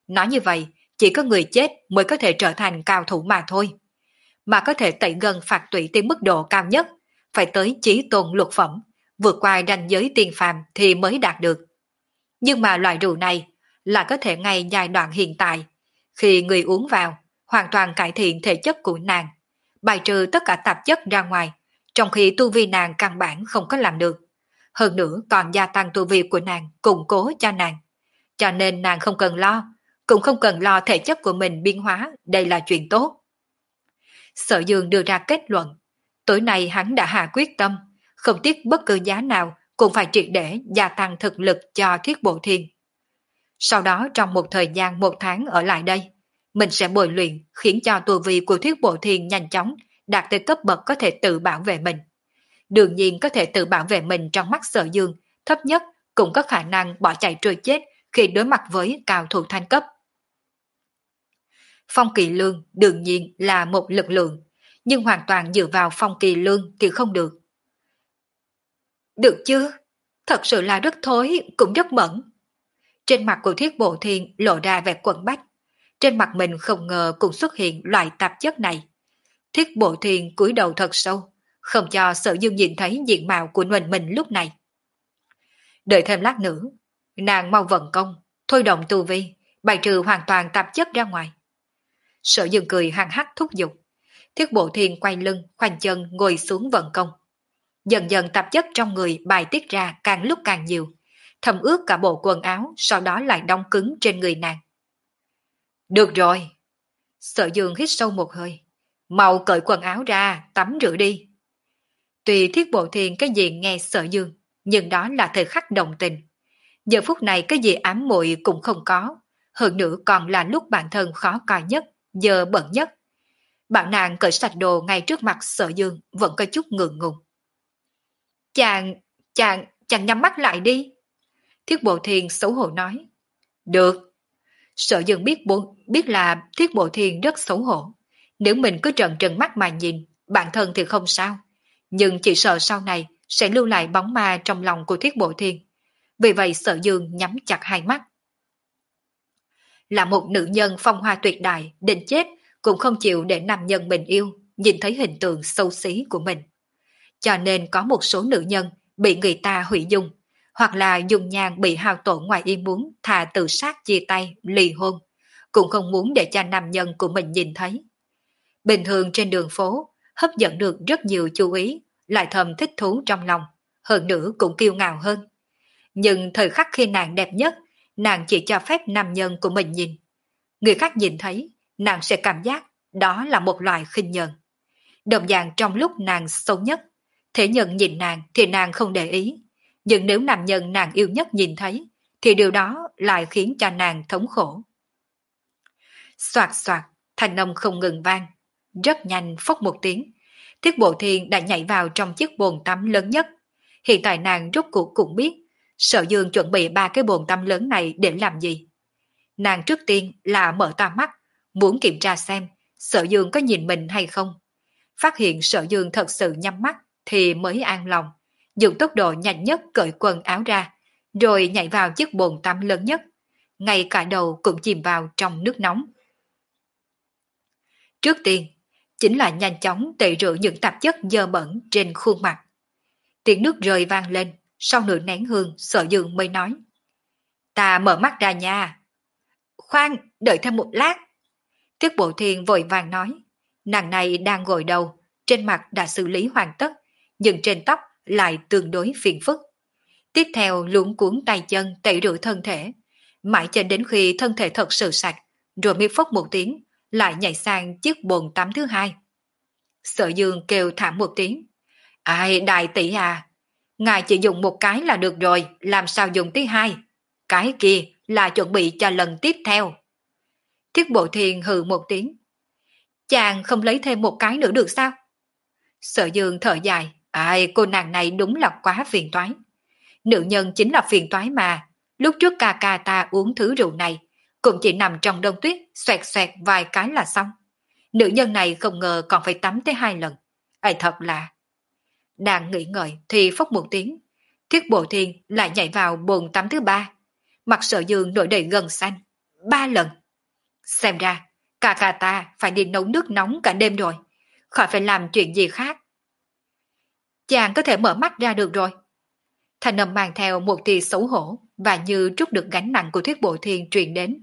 Nói như vậy, chỉ có người chết mới có thể trở thành cao thủ mà thôi. Mà có thể tẩy gần phạt tủy tới mức độ cao nhất, phải tới chí tôn luật phẩm, vượt qua ranh giới tiên phàm thì mới đạt được. Nhưng mà loại rượu này là có thể ngay giai đoạn hiện tại, khi người uống vào, hoàn toàn cải thiện thể chất của nàng, bài trừ tất cả tạp chất ra ngoài, trong khi tu vi nàng căn bản không có làm được. Hơn nữa còn gia tăng tu vi của nàng, củng cố cho nàng. Cho nên nàng không cần lo, cũng không cần lo thể chất của mình biến hóa, đây là chuyện tốt. Sở Dương đưa ra kết luận, tối nay hắn đã hạ quyết tâm, không tiếc bất cứ giá nào cũng phải triệt để gia tăng thực lực cho Thiết Bộ Thiên. Sau đó trong một thời gian một tháng ở lại đây, mình sẽ bồi luyện khiến cho tu vi của Thiết Bộ Thiên nhanh chóng đạt tới cấp bậc có thể tự bảo vệ mình. Đương nhiên có thể tự bảo vệ mình trong mắt Sở Dương, thấp nhất cũng có khả năng bỏ chạy trôi chết khi đối mặt với cao thủ thanh cấp. Phong Kỳ Lương đương nhiên là một lực lượng, nhưng hoàn toàn dựa vào Phong Kỳ Lương thì không được. Được chứ? Thật sự là rất thối, cũng rất bẩn. Trên mặt của Thiết Bộ Thiên lộ ra vẻ quẫn bách. Trên mặt mình không ngờ cũng xuất hiện loại tạp chất này. Thiết Bộ Thiên cúi đầu thật sâu, không cho Sở Dương nhìn thấy diện mạo của mình mình lúc này. Đợi thêm lát nữa, nàng mau vận công, thôi động tu vi, bài trừ hoàn toàn tạp chất ra ngoài. Sở Dương cười hăng hắc thúc giục. Thiết Bộ Thiên quay lưng, khoanh chân ngồi xuống vận công. Dần dần tạp chất trong người bài tiết ra càng lúc càng nhiều, thấm ướt cả bộ quần áo, sau đó lại đông cứng trên người nàng. Được rồi. Sở Dương hít sâu một hơi. Mau cởi quần áo ra, tắm rửa đi. Tuy Thiết Bộ Thiên cái gì nghe Sở Dương, nhưng đó là thời khắc đồng tình. Giờ phút này cái gì ám muội cũng không có, hơn nữa còn là lúc bản thân khó coi nhất, giờ bận nhất. Bạn nàng cởi sạch đồ ngay trước mặt Sở Dương vẫn có chút ngượng ngùng. Chàng, chàng, chàng nhắm mắt lại đi. Thiết Bộ Thiên xấu hổ nói. Được. Sở Dương biết bộ, biết là Thiết Bộ Thiên rất xấu hổ. Nếu mình cứ trợn trừng mắt mà nhìn, bản thân thì không sao. Nhưng chỉ sợ sau này sẽ lưu lại bóng ma trong lòng của Thiết Bộ Thiên. Vì vậy Sở Dương nhắm chặt hai mắt. Là một nữ nhân phong hoa tuyệt đại, định chết cũng không chịu để nam nhân mình yêu nhìn thấy hình tượng xấu xí của mình. Cho nên có một số nữ nhân bị người ta hủy dung, hoặc là dung nhan bị hao tổn ngoài ý muốn thà tự sát chia tay, ly hôn, cũng không muốn để cho nam nhân của mình nhìn thấy. Bình thường trên đường phố, hấp dẫn được rất nhiều chú ý, lại thầm thích thú trong lòng, hơn nữa cũng kiêu ngạo hơn. Nhưng thời khắc khi nàng đẹp nhất, nàng chỉ cho phép nam nhân của mình nhìn. Người khác nhìn thấy, nàng sẽ cảm giác đó là một loại khinh nhờn. Đồng dạng trong lúc nàng xấu nhất, thế nhân nhìn nàng thì nàng không để ý. Nhưng nếu nam nhân nàng yêu nhất nhìn thấy, thì điều đó lại khiến cho nàng thống khổ. Soạt soạt, thanh âm không ngừng vang. Rất nhanh phốc một tiếng, Thiết Bộ Thiên đã nhảy vào trong chiếc bồn tắm lớn nhất. Hiện tại nàng rốt cuộc cũng biết Sở Dương chuẩn bị ba cái bồn tắm lớn này để làm gì. Nàng trước tiên là mở to mắt, muốn kiểm tra xem Sở Dương có nhìn mình hay không. Phát hiện Sở Dương thật sự nhắm mắt thì mới an lòng, dùng tốc độ nhanh nhất cởi quần áo ra, rồi nhảy vào chiếc bồn tắm lớn nhất. Ngay cả đầu cũng chìm vào trong nước nóng. Trước tiên, chính là nhanh chóng tẩy rửa những tạp chất dơ bẩn trên khuôn mặt. Tiếng nước rơi vang lên, sau nửa nén hương Sở Dương mới nói. Ta mở mắt ra nha. Khoan, đợi thêm một lát. Thiết Bộ Thiên vội vàng nói. Nàng này đang gội đầu, trên mặt đã xử lý hoàn tất, nhưng trên tóc lại tương đối phiền phức. Tiếp theo luống cuốn tay chân tẩy rửa thân thể, mãi cho đến khi thân thể thật sự sạch, rồi mới phốc một tiếng, lại nhảy sang chiếc bồn tắm thứ hai. Sở Dương kêu thảm một tiếng. Ai đại tỷ à, ngài chỉ dùng một cái là được rồi, làm sao dùng thứ hai? Cái kia là chuẩn bị cho lần tiếp theo. Thiết Bộ Thiên hừ một tiếng. Chàng không lấy thêm một cái nữa được sao? Sở Dương thở dài. Ai, cô nàng này đúng là quá phiền toái. Nữ nhân chính là phiền toái mà. Lúc trước ca ca ta uống thứ rượu này, cũng chỉ nằm trong đông tuyết, xoẹt xoẹt vài cái là xong. Nữ nhân này không ngờ còn phải tắm tới hai lần. Ai thật là... Đang nghĩ ngợi thì phốc một tiếng. Thiết Bộ Thiên lại nhảy vào bồn tắm thứ ba. Mặt Sở Dương nổi đầy gân xanh. Ba lần. Xem ra, ca ca ta phải đi nấu nước nóng cả đêm rồi, khỏi phải làm chuyện gì khác. Chàng có thể mở mắt ra được rồi. Thanh âm mang theo một tia xấu hổ và như trút được gánh nặng của Thuyết Bộ Thiên truyền đến.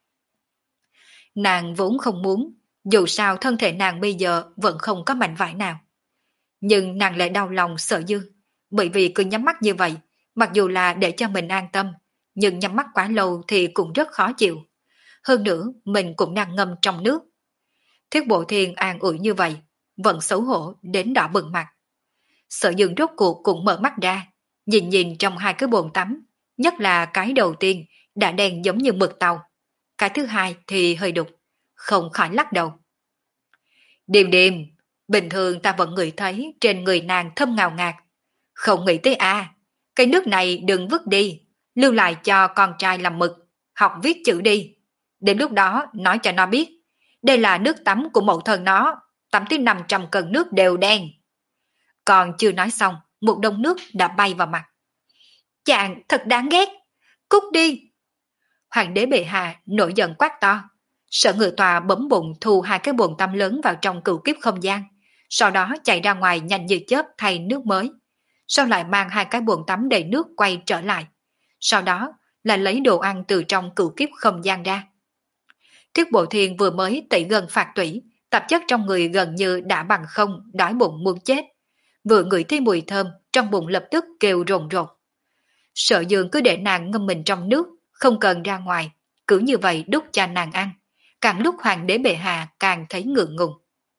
Nàng vốn không muốn, dù sao thân thể nàng bây giờ vẫn không có mảnh vải nào. Nhưng nàng lại đau lòng sợ Dương, bởi vì cứ nhắm mắt như vậy, mặc dù là để cho mình an tâm, nhưng nhắm mắt quá lâu thì cũng rất khó chịu. Hơn nữa, mình cũng đang ngâm trong nước. Thuyết Bộ Thiên an ủi như vậy, vẫn xấu hổ đến đỏ bừng mặt. Sợ Dương rốt cuộc cũng mở mắt ra, nhìn nhìn trong hai cái bồn tắm, nhất là cái đầu tiên đã đen giống như mực tàu. Cái thứ hai thì hơi đục, không khỏi lắc đầu. Điềm điềm, bình thường ta vẫn ngửi thấy trên người nàng thơm ngào ngạt. Không nghĩ tới a, cái nước này đừng vứt đi, lưu lại cho con trai làm mực, học viết chữ đi. Đến lúc đó nói cho nó biết, đây là nước tắm của mẫu thân nó, tắm tới năm trăm cân nước đều đen. Còn chưa nói xong, một đống nước đã bay vào mặt. Chàng thật đáng ghét, cút đi. Hoàng đế bệ hạ nổi giận quát to. Sở Ngự Tòa bấm bụng thu hai cái bồn tắm lớn vào trong cửu kiếp không gian, sau đó chạy ra ngoài nhanh như chớp thay nước mới. Sau lại mang hai cái bồn tắm đầy nước quay trở lại. Sau đó là lấy đồ ăn từ trong cửu kiếp không gian ra. Thuyết Bộ Thiên vừa mới tẩy gần phạt tủy, tạp chất trong người gần như đã bằng không, đói bụng muốn chết. Vừa ngửi thấy mùi thơm, trong bụng lập tức kêu rồn rột. Sợ Dương cứ để nàng ngâm mình trong nước, không cần ra ngoài, cứ như vậy đút cho nàng ăn. Càng lúc hoàng đế bệ hạ càng thấy ngượng ngùng.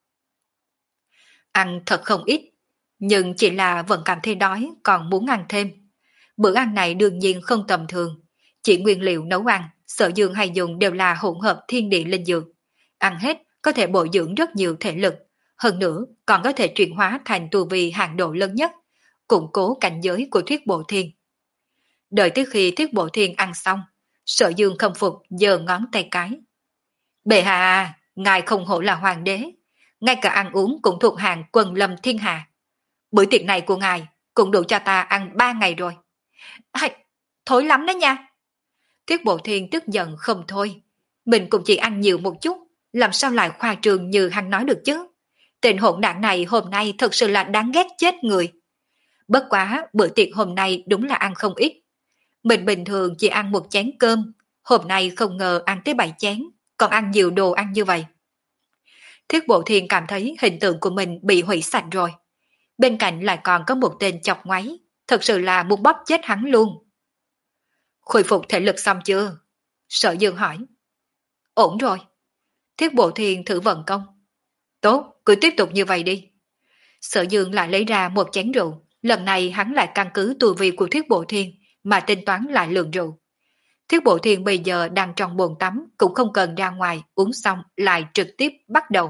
Ăn thật không ít, nhưng chỉ là vẫn cảm thấy đói, còn muốn ăn thêm. Bữa ăn này đương nhiên không tầm thường, chỉ nguyên liệu nấu ăn, Sở Dương hay dùng đều là hỗn hợp thiên địa linh dược. Ăn hết có thể bồi dưỡng rất nhiều thể lực, hơn nữa còn có thể chuyển hóa thành tu vi hạng độ lớn nhất, củng cố cảnh giới của Thuyết Bộ Thiên. Đợi tới khi Thuyết Bộ Thiên ăn xong, Sở Dương không phục giơ ngón tay cái. Bệ hạ, ngài không hổ là hoàng đế, ngay cả ăn uống cũng thuộc hàng quần lâm thiên hạ. Bữa tiệc này của ngài cũng đủ cho ta ăn ba ngày rồi. Hay, thối lắm đó nha. Thuyết Bộ Thiên tức giận không thôi. Mình cũng chỉ ăn nhiều một chút, làm sao lại khoa trương như hắn nói được chứ. Tên hỗn đảng này hôm nay thật sự là đáng ghét chết người. Bất quá bữa tiệc hôm nay đúng là ăn không ít. Mình bình thường chỉ ăn một chén cơm, hôm nay không ngờ ăn tới bảy chén, còn ăn nhiều đồ ăn như vậy. Thuyết Bộ Thiên cảm thấy hình tượng của mình bị hủy sạch rồi. Bên cạnh lại còn có một tên chọc ngoáy, thật sự là muốn bóp chết hắn luôn. Khôi phục thể lực xong chưa? Sở Dương hỏi. Ổn rồi. Thuyết Bộ Thiên thử vận công. Tốt, cứ tiếp tục như vậy đi. Sở Dương lại lấy ra một chén rượu, lần này hắn lại căn cứ tu vi của Thuyết Bộ Thiên mà tính toán lại lượng rượu. Thuyết Bộ Thiên bây giờ đang trong bồn tắm, cũng không cần ra ngoài, uống xong lại trực tiếp bắt đầu.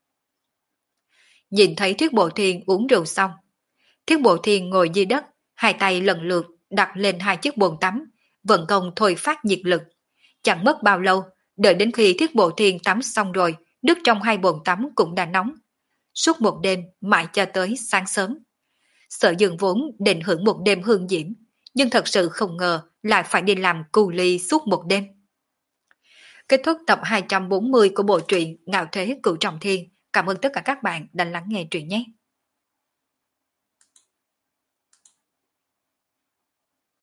Nhìn thấy Thuyết Bộ Thiên uống rượu xong, Thuyết Bộ Thiên ngồi dưới đất, hai tay lần lượt đặt lên hai chiếc bồn tắm, vận công thôi phát nhiệt lực. Chẳng mất bao lâu, đợi đến khi Thuyết Bộ Thiên tắm xong rồi, nước trong hai bồn tắm cũng đã nóng. Suốt một đêm, mãi cho tới sáng sớm. Sở Dương vốn định hưởng một đêm hương diễm, nhưng thật sự không ngờ lại phải đi làm cù ly suốt một đêm. Kết thúc tập hai trăm bốn mươi của bộ truyện Ngạo Thế Cửu Trọng Thiên. Cảm ơn tất cả các bạn đã lắng nghe truyện nhé.